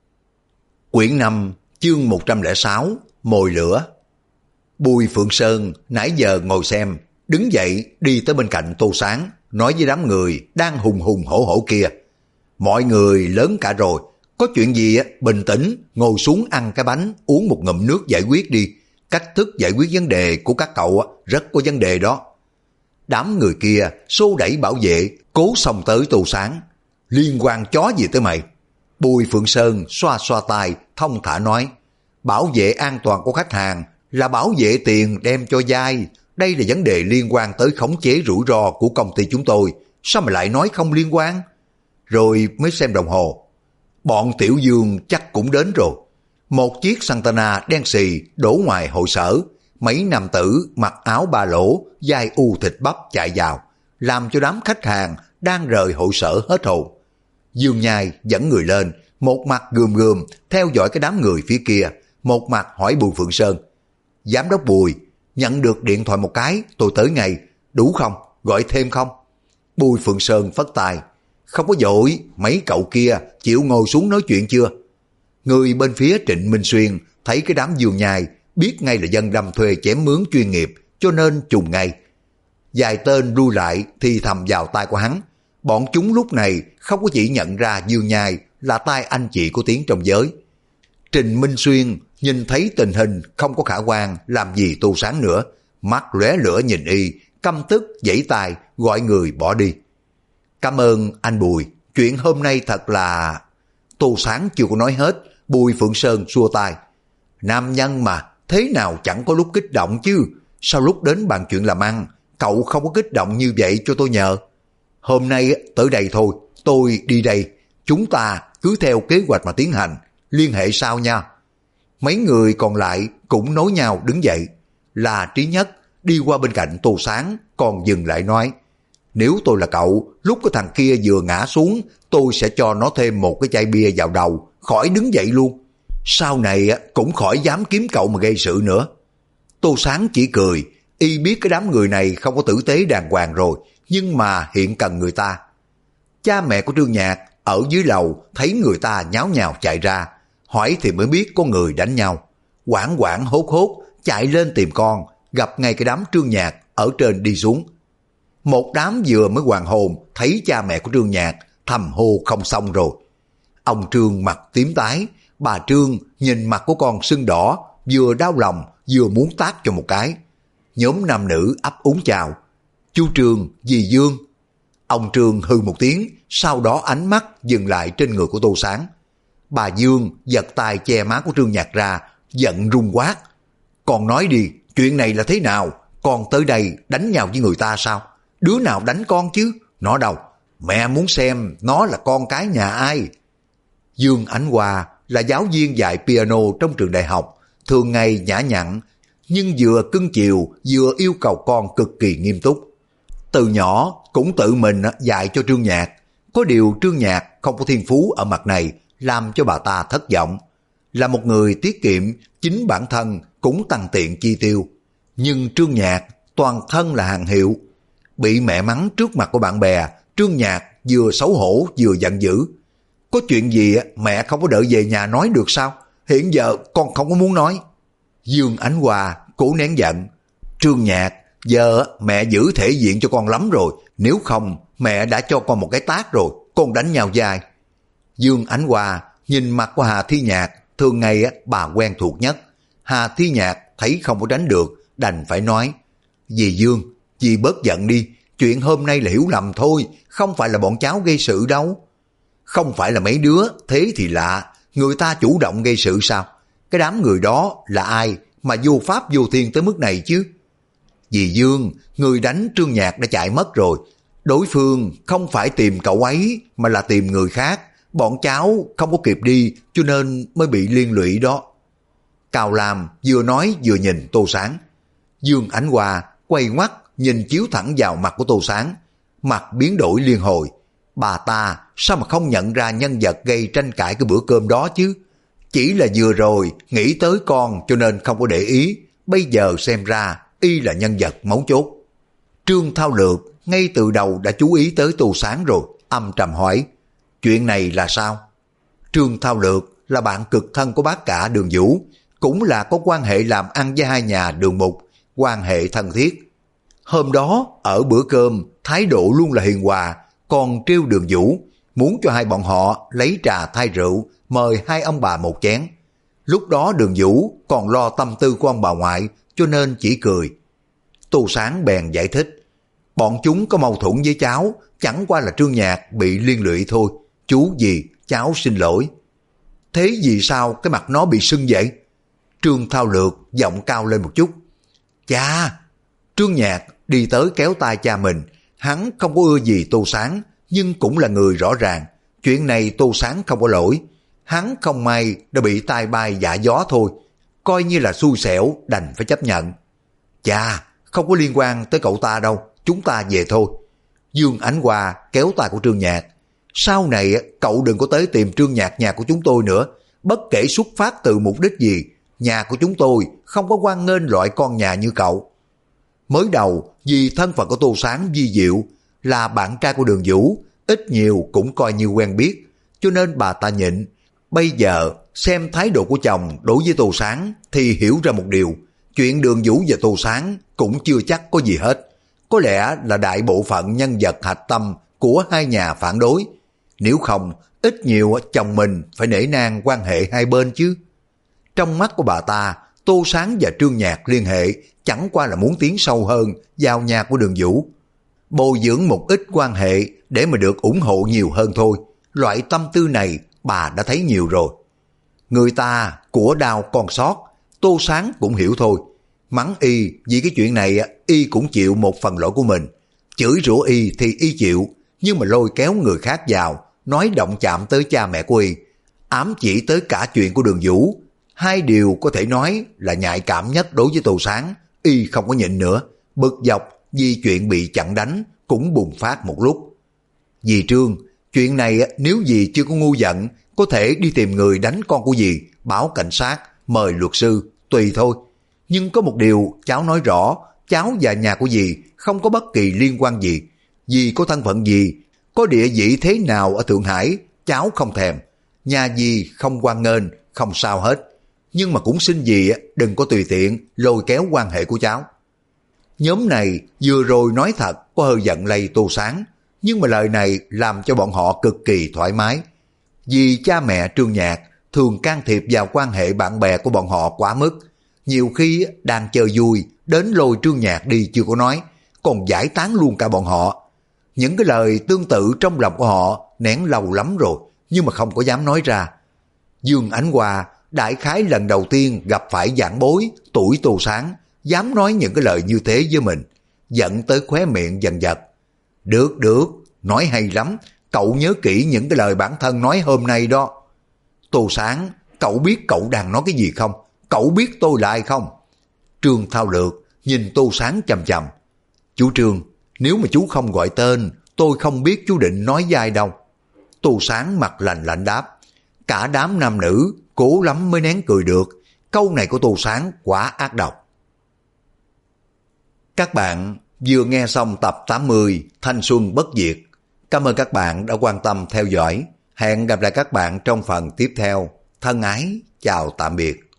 Quyển 5, chương 106, mồi lửa. Bùi Phượng Sơn nãy giờ ngồi xem, đứng dậy đi tới bên cạnh Tô Sáng, nói với đám người đang hùng hùng hổ hổ kia. Mọi người lớn cả rồi, có chuyện gì bình tĩnh, ngồi xuống ăn cái bánh, uống một ngụm nước giải quyết đi. Cách thức giải quyết vấn đề của các cậu rất có vấn đề đó. Đám người kia xô đẩy bảo vệ, cố xông tới Tô Sáng. Liên quan chó gì tới mày? Bùi Phượng Sơn xoa xoa tay, thông thả nói, bảo vệ an toàn của khách hàng là bảo vệ tiền đem cho dai. Đây là vấn đề liên quan tới khống chế rủi ro của công ty chúng tôi. Sao mà lại nói không liên quan? Rồi mới xem đồng hồ. Bọn Tiểu Dương chắc cũng đến rồi. Một chiếc Santana đen xì đổ ngoài hội sở. Mấy nam tử mặc áo ba lỗ, vai u thịt bắp chạy vào, làm cho đám khách hàng đang rời hội sở hết hồn. Dương Nhai dẫn người lên, một mặt gườm gườm theo dõi cái đám người phía kia, một mặt hỏi Bùi Phượng Sơn. Giám đốc Bùi, nhận được điện thoại một cái, tôi tới ngay, đủ không? Gọi thêm không? Bùi Phượng Sơn phất tay. Không có vội, mấy cậu kia chịu ngồi xuống nói chuyện chưa? Người bên phía Trịnh Minh Xuyên thấy cái đám Dương Nhai biết ngay là dân đâm thuê chém mướn chuyên nghiệp, cho nên trùng ngay. Vài tên lui lại thì thầm vào tai của hắn. Bọn chúng lúc này không có chỉ nhận ra Dương Nhai là tay anh chị của Tiến trong giới. Trịnh Minh Xuyên nhìn thấy tình hình không có khả quan làm gì Tô Sáng nữa, mắt lóe lửa nhìn y, căm tức giãy tay gọi người bỏ đi. Cảm ơn anh Bùi, chuyện hôm nay thật là... Tô Sáng chưa có nói hết, Bùi Phượng Sơn xua tay. Nam nhân mà, thế nào chẳng có lúc kích động chứ, sao lúc đến bàn chuyện làm ăn, cậu không có kích động như vậy cho tôi nhờ. Hôm nay tới đây thôi, tôi đi đây, chúng ta cứ theo kế hoạch mà tiến hành, liên hệ sau nha. Mấy người còn lại cũng nối nhau đứng dậy. Là Trí Nhất đi qua bên cạnh Tô Sáng, còn dừng lại nói, nếu tôi là cậu, lúc cái thằng kia vừa ngã xuống, tôi sẽ cho nó thêm một cái chai bia vào đầu, khỏi đứng dậy luôn. Sau này cũng khỏi dám kiếm cậu mà gây sự nữa. Tô Sáng chỉ cười, y biết cái đám người này không có tử tế đàng hoàng rồi, nhưng mà hiện cần người ta. Cha mẹ của Trương Nhạc ở dưới lầu thấy người ta nháo nhào chạy ra, hỏi thì mới biết có người đánh nhau. Hoảng hoảng hốt hốt chạy lên tìm con, gặp ngay cái đám Trương Nhạc ở trên đi xuống. Một đám vừa mới hoàn hồn thấy cha mẹ của Trương Nhạc, thầm hô không xong rồi. Ông Trương mặt tím tái, bà Trương nhìn mặt của con sưng đỏ, vừa đau lòng vừa muốn tát cho một cái. Nhóm nam nữ ấp úng chào. Chú Trương, dì Dương. Ông Trương hừ một tiếng, sau đó ánh mắt dừng lại trên người của Tô Sáng. Bà Dương giật tay che má của Trương Nhạc ra, giận run quát. Con nói đi, chuyện này là thế nào? Con tới đây đánh nhau với người ta sao? Đứa nào đánh con chứ? Nó đâu? Mẹ muốn xem nó là con cái nhà ai? Dương Ánh Hoa là giáo viên dạy piano trong trường đại học, thường ngày nhã nhặn, nhưng vừa cưng chiều vừa yêu cầu con cực kỳ nghiêm túc. Từ nhỏ cũng tự mình dạy cho Trương Nhạc, có điều Trương Nhạc không có thiên phú ở mặt này, làm cho bà ta thất vọng. Là một người tiết kiệm, chính bản thân cũng tăng tiện chi tiêu. Nhưng Trương Nhạc toàn thân là hàng hiệu. Bị mẹ mắng trước mặt của bạn bè, Trương Nhạc vừa xấu hổ vừa giận dữ. Có chuyện gì mẹ không có đợi về nhà nói được sao? Hiện giờ con không có muốn nói. Dương Ánh Hoa cố nén giận. Trương Nhạc, giờ mẹ giữ thể diện cho con lắm rồi, nếu không mẹ đã cho con một cái tát rồi, con đánh nhau dài. Dương Ánh Hoa nhìn mặt của Hà Thi Nhạc, thường ngày bà quen thuộc nhất. Hà Thi Nhạc thấy không có đánh được, đành phải nói, dì Dương, dì bớt giận đi, chuyện hôm nay là hiểu lầm thôi, không phải là bọn cháu gây sự đâu. Không phải là mấy đứa, thế thì lạ, người ta chủ động gây sự sao? Cái đám người đó là ai mà vô pháp vô thiên tới mức này chứ? Dì Dương, người đánh Trương Nhạc đã chạy mất rồi. Đối phương không phải tìm cậu ấy mà là tìm người khác. Bọn cháu không có kịp đi cho nên mới bị liên lụy đó. Cao Lam vừa nói vừa nhìn Tô Sáng. Dương Ánh Hoa quay ngoắt nhìn chiếu thẳng vào mặt của Tô Sáng. Mặt biến đổi liên hồi. Bà ta sao mà không nhận ra nhân vật gây tranh cãi cái bữa cơm đó chứ? Chỉ là vừa rồi nghĩ tới con cho nên không có để ý. Bây giờ xem ra y là nhân vật mấu chốt. Trương Thao Lược ngay từ đầu đã chú ý tới Tô Sáng rồi, âm trầm hỏi, chuyện này là sao? Trương Thao Lược là bạn cực thân của bác cả Đường Vũ, cũng là có quan hệ làm ăn với hai nhà Đường Mục, quan hệ thân thiết. Hôm đó ở bữa cơm thái độ luôn là hiền hòa, còn trêu Đường Vũ, muốn cho hai bọn họ lấy trà thay rượu, mời hai ông bà một chén. Lúc đó Đường Vũ còn lo tâm tư của ông bà ngoại, cho nên chỉ cười. Tô Sáng bèn giải thích, bọn chúng có mâu thuẫn với cháu, chẳng qua là Trương Nhạc bị liên lụy thôi. Chú gì, cháu xin lỗi. Thế vì sao cái mặt nó bị sưng vậy? Trương Thao Lược giọng cao lên một chút. Cha! Trương Nhạc đi tới kéo tay cha mình. Hắn không có ưa gì Tô Sáng, nhưng cũng là người rõ ràng. Chuyện này Tô Sáng không có lỗi. Hắn không may đã bị tai bay dạ gió thôi. Coi như là xui xẻo, đành phải chấp nhận. Cha, không có liên quan tới cậu ta đâu, chúng ta về thôi. Dương Ánh Hoa kéo tay của Trương Nhạc. Sau này cậu đừng có tới tìm Trương Nhạc nhà của chúng tôi nữa. Bất kể xuất phát từ mục đích gì, nhà của chúng tôi không có hoan nghênh loại con nhà như cậu. Mới đầu vì thân phận của Tô Sáng vi diệu, là bạn trai của Đường Vũ, ít nhiều cũng coi như quen biết, cho nên bà ta nhịn. Bây giờ xem thái độ của chồng đối với Tô Sáng thì hiểu ra một điều, chuyện Đường Vũ và Tô Sáng cũng chưa chắc có gì hết. Có lẽ là đại bộ phận nhân vật hạch tâm của hai nhà phản đối. Nếu không, ít nhiều chồng mình phải nể nang quan hệ hai bên chứ. Trong mắt của bà ta, Tô Sáng và Trương Nhạc liên hệ chẳng qua là muốn tiến sâu hơn vào nhà của Đường Vũ. Bồi dưỡng một ít quan hệ để mà được ủng hộ nhiều hơn thôi. Loại tâm tư này bà đã thấy nhiều rồi. Người ta của đau còn sót, Tô Sáng cũng hiểu thôi. Mắng y vì cái chuyện này y cũng chịu một phần lỗi của mình. Chửi rủa y thì y chịu, nhưng mà lôi kéo người khác vào, nói động chạm tới cha mẹ của y, ám chỉ tới cả chuyện của Đường Vũ. Hai điều có thể nói là nhạy cảm nhất đối với Tô Sáng. Y không có nhịn nữa, bực dọc vì chuyện bị chặn đánh cũng bùng phát một lúc. Dì Trương, chuyện này nếu dì chưa có ngu giận, có thể đi tìm người đánh con của dì, báo cảnh sát, mời luật sư, tùy thôi. Nhưng có một điều cháu nói rõ, cháu và nhà của dì không có bất kỳ liên quan gì. Dì có thân phận gì, có địa vị thế nào ở Thượng Hải, cháu không thèm. Nhà dì không hoan nghênh, không sao hết. Nhưng mà cũng xin dì đừng có tùy tiện lôi kéo quan hệ của cháu. Nhóm này vừa rồi nói thật có hơi giận lây Tô Sáng, nhưng mà lời này làm cho bọn họ cực kỳ thoải mái. Vì cha mẹ Trương Nhạc thường can thiệp vào quan hệ bạn bè của bọn họ quá mức. Nhiều khi đang chơi vui, đến lôi Trương Nhạc đi chưa có nói, còn giải tán luôn cả bọn họ. Những cái lời tương tự trong lòng của họ nén lâu lắm rồi, nhưng mà không có dám nói ra. Dương Ánh Hoa đại khái lần đầu tiên gặp phải vãn bối tuổi Tô Sáng, dám nói những cái lời như thế với mình, giận tới khóe miệng dần dật. Được, nói hay lắm, cậu nhớ kỹ những cái lời bản thân nói hôm nay đó. Tô Sáng, cậu biết cậu đang nói cái gì không? Cậu biết tôi là ai không? Trương Thao Lược nhìn Tô Sáng chằm chằm. Chú Trương, nếu mà chú không gọi tên, tôi không biết chú định nói với ai đâu. Tô Sáng mặt lạnh lạnh đáp. Cả đám nam nữ cố lắm mới nén cười được. Câu này của Tô Sáng quả ác độc. Các bạn vừa nghe xong tập 80 Thanh Xuân Bất Diệt. Cảm ơn các bạn đã quan tâm theo dõi. Hẹn gặp lại các bạn trong phần tiếp theo. Thân ái, chào tạm biệt.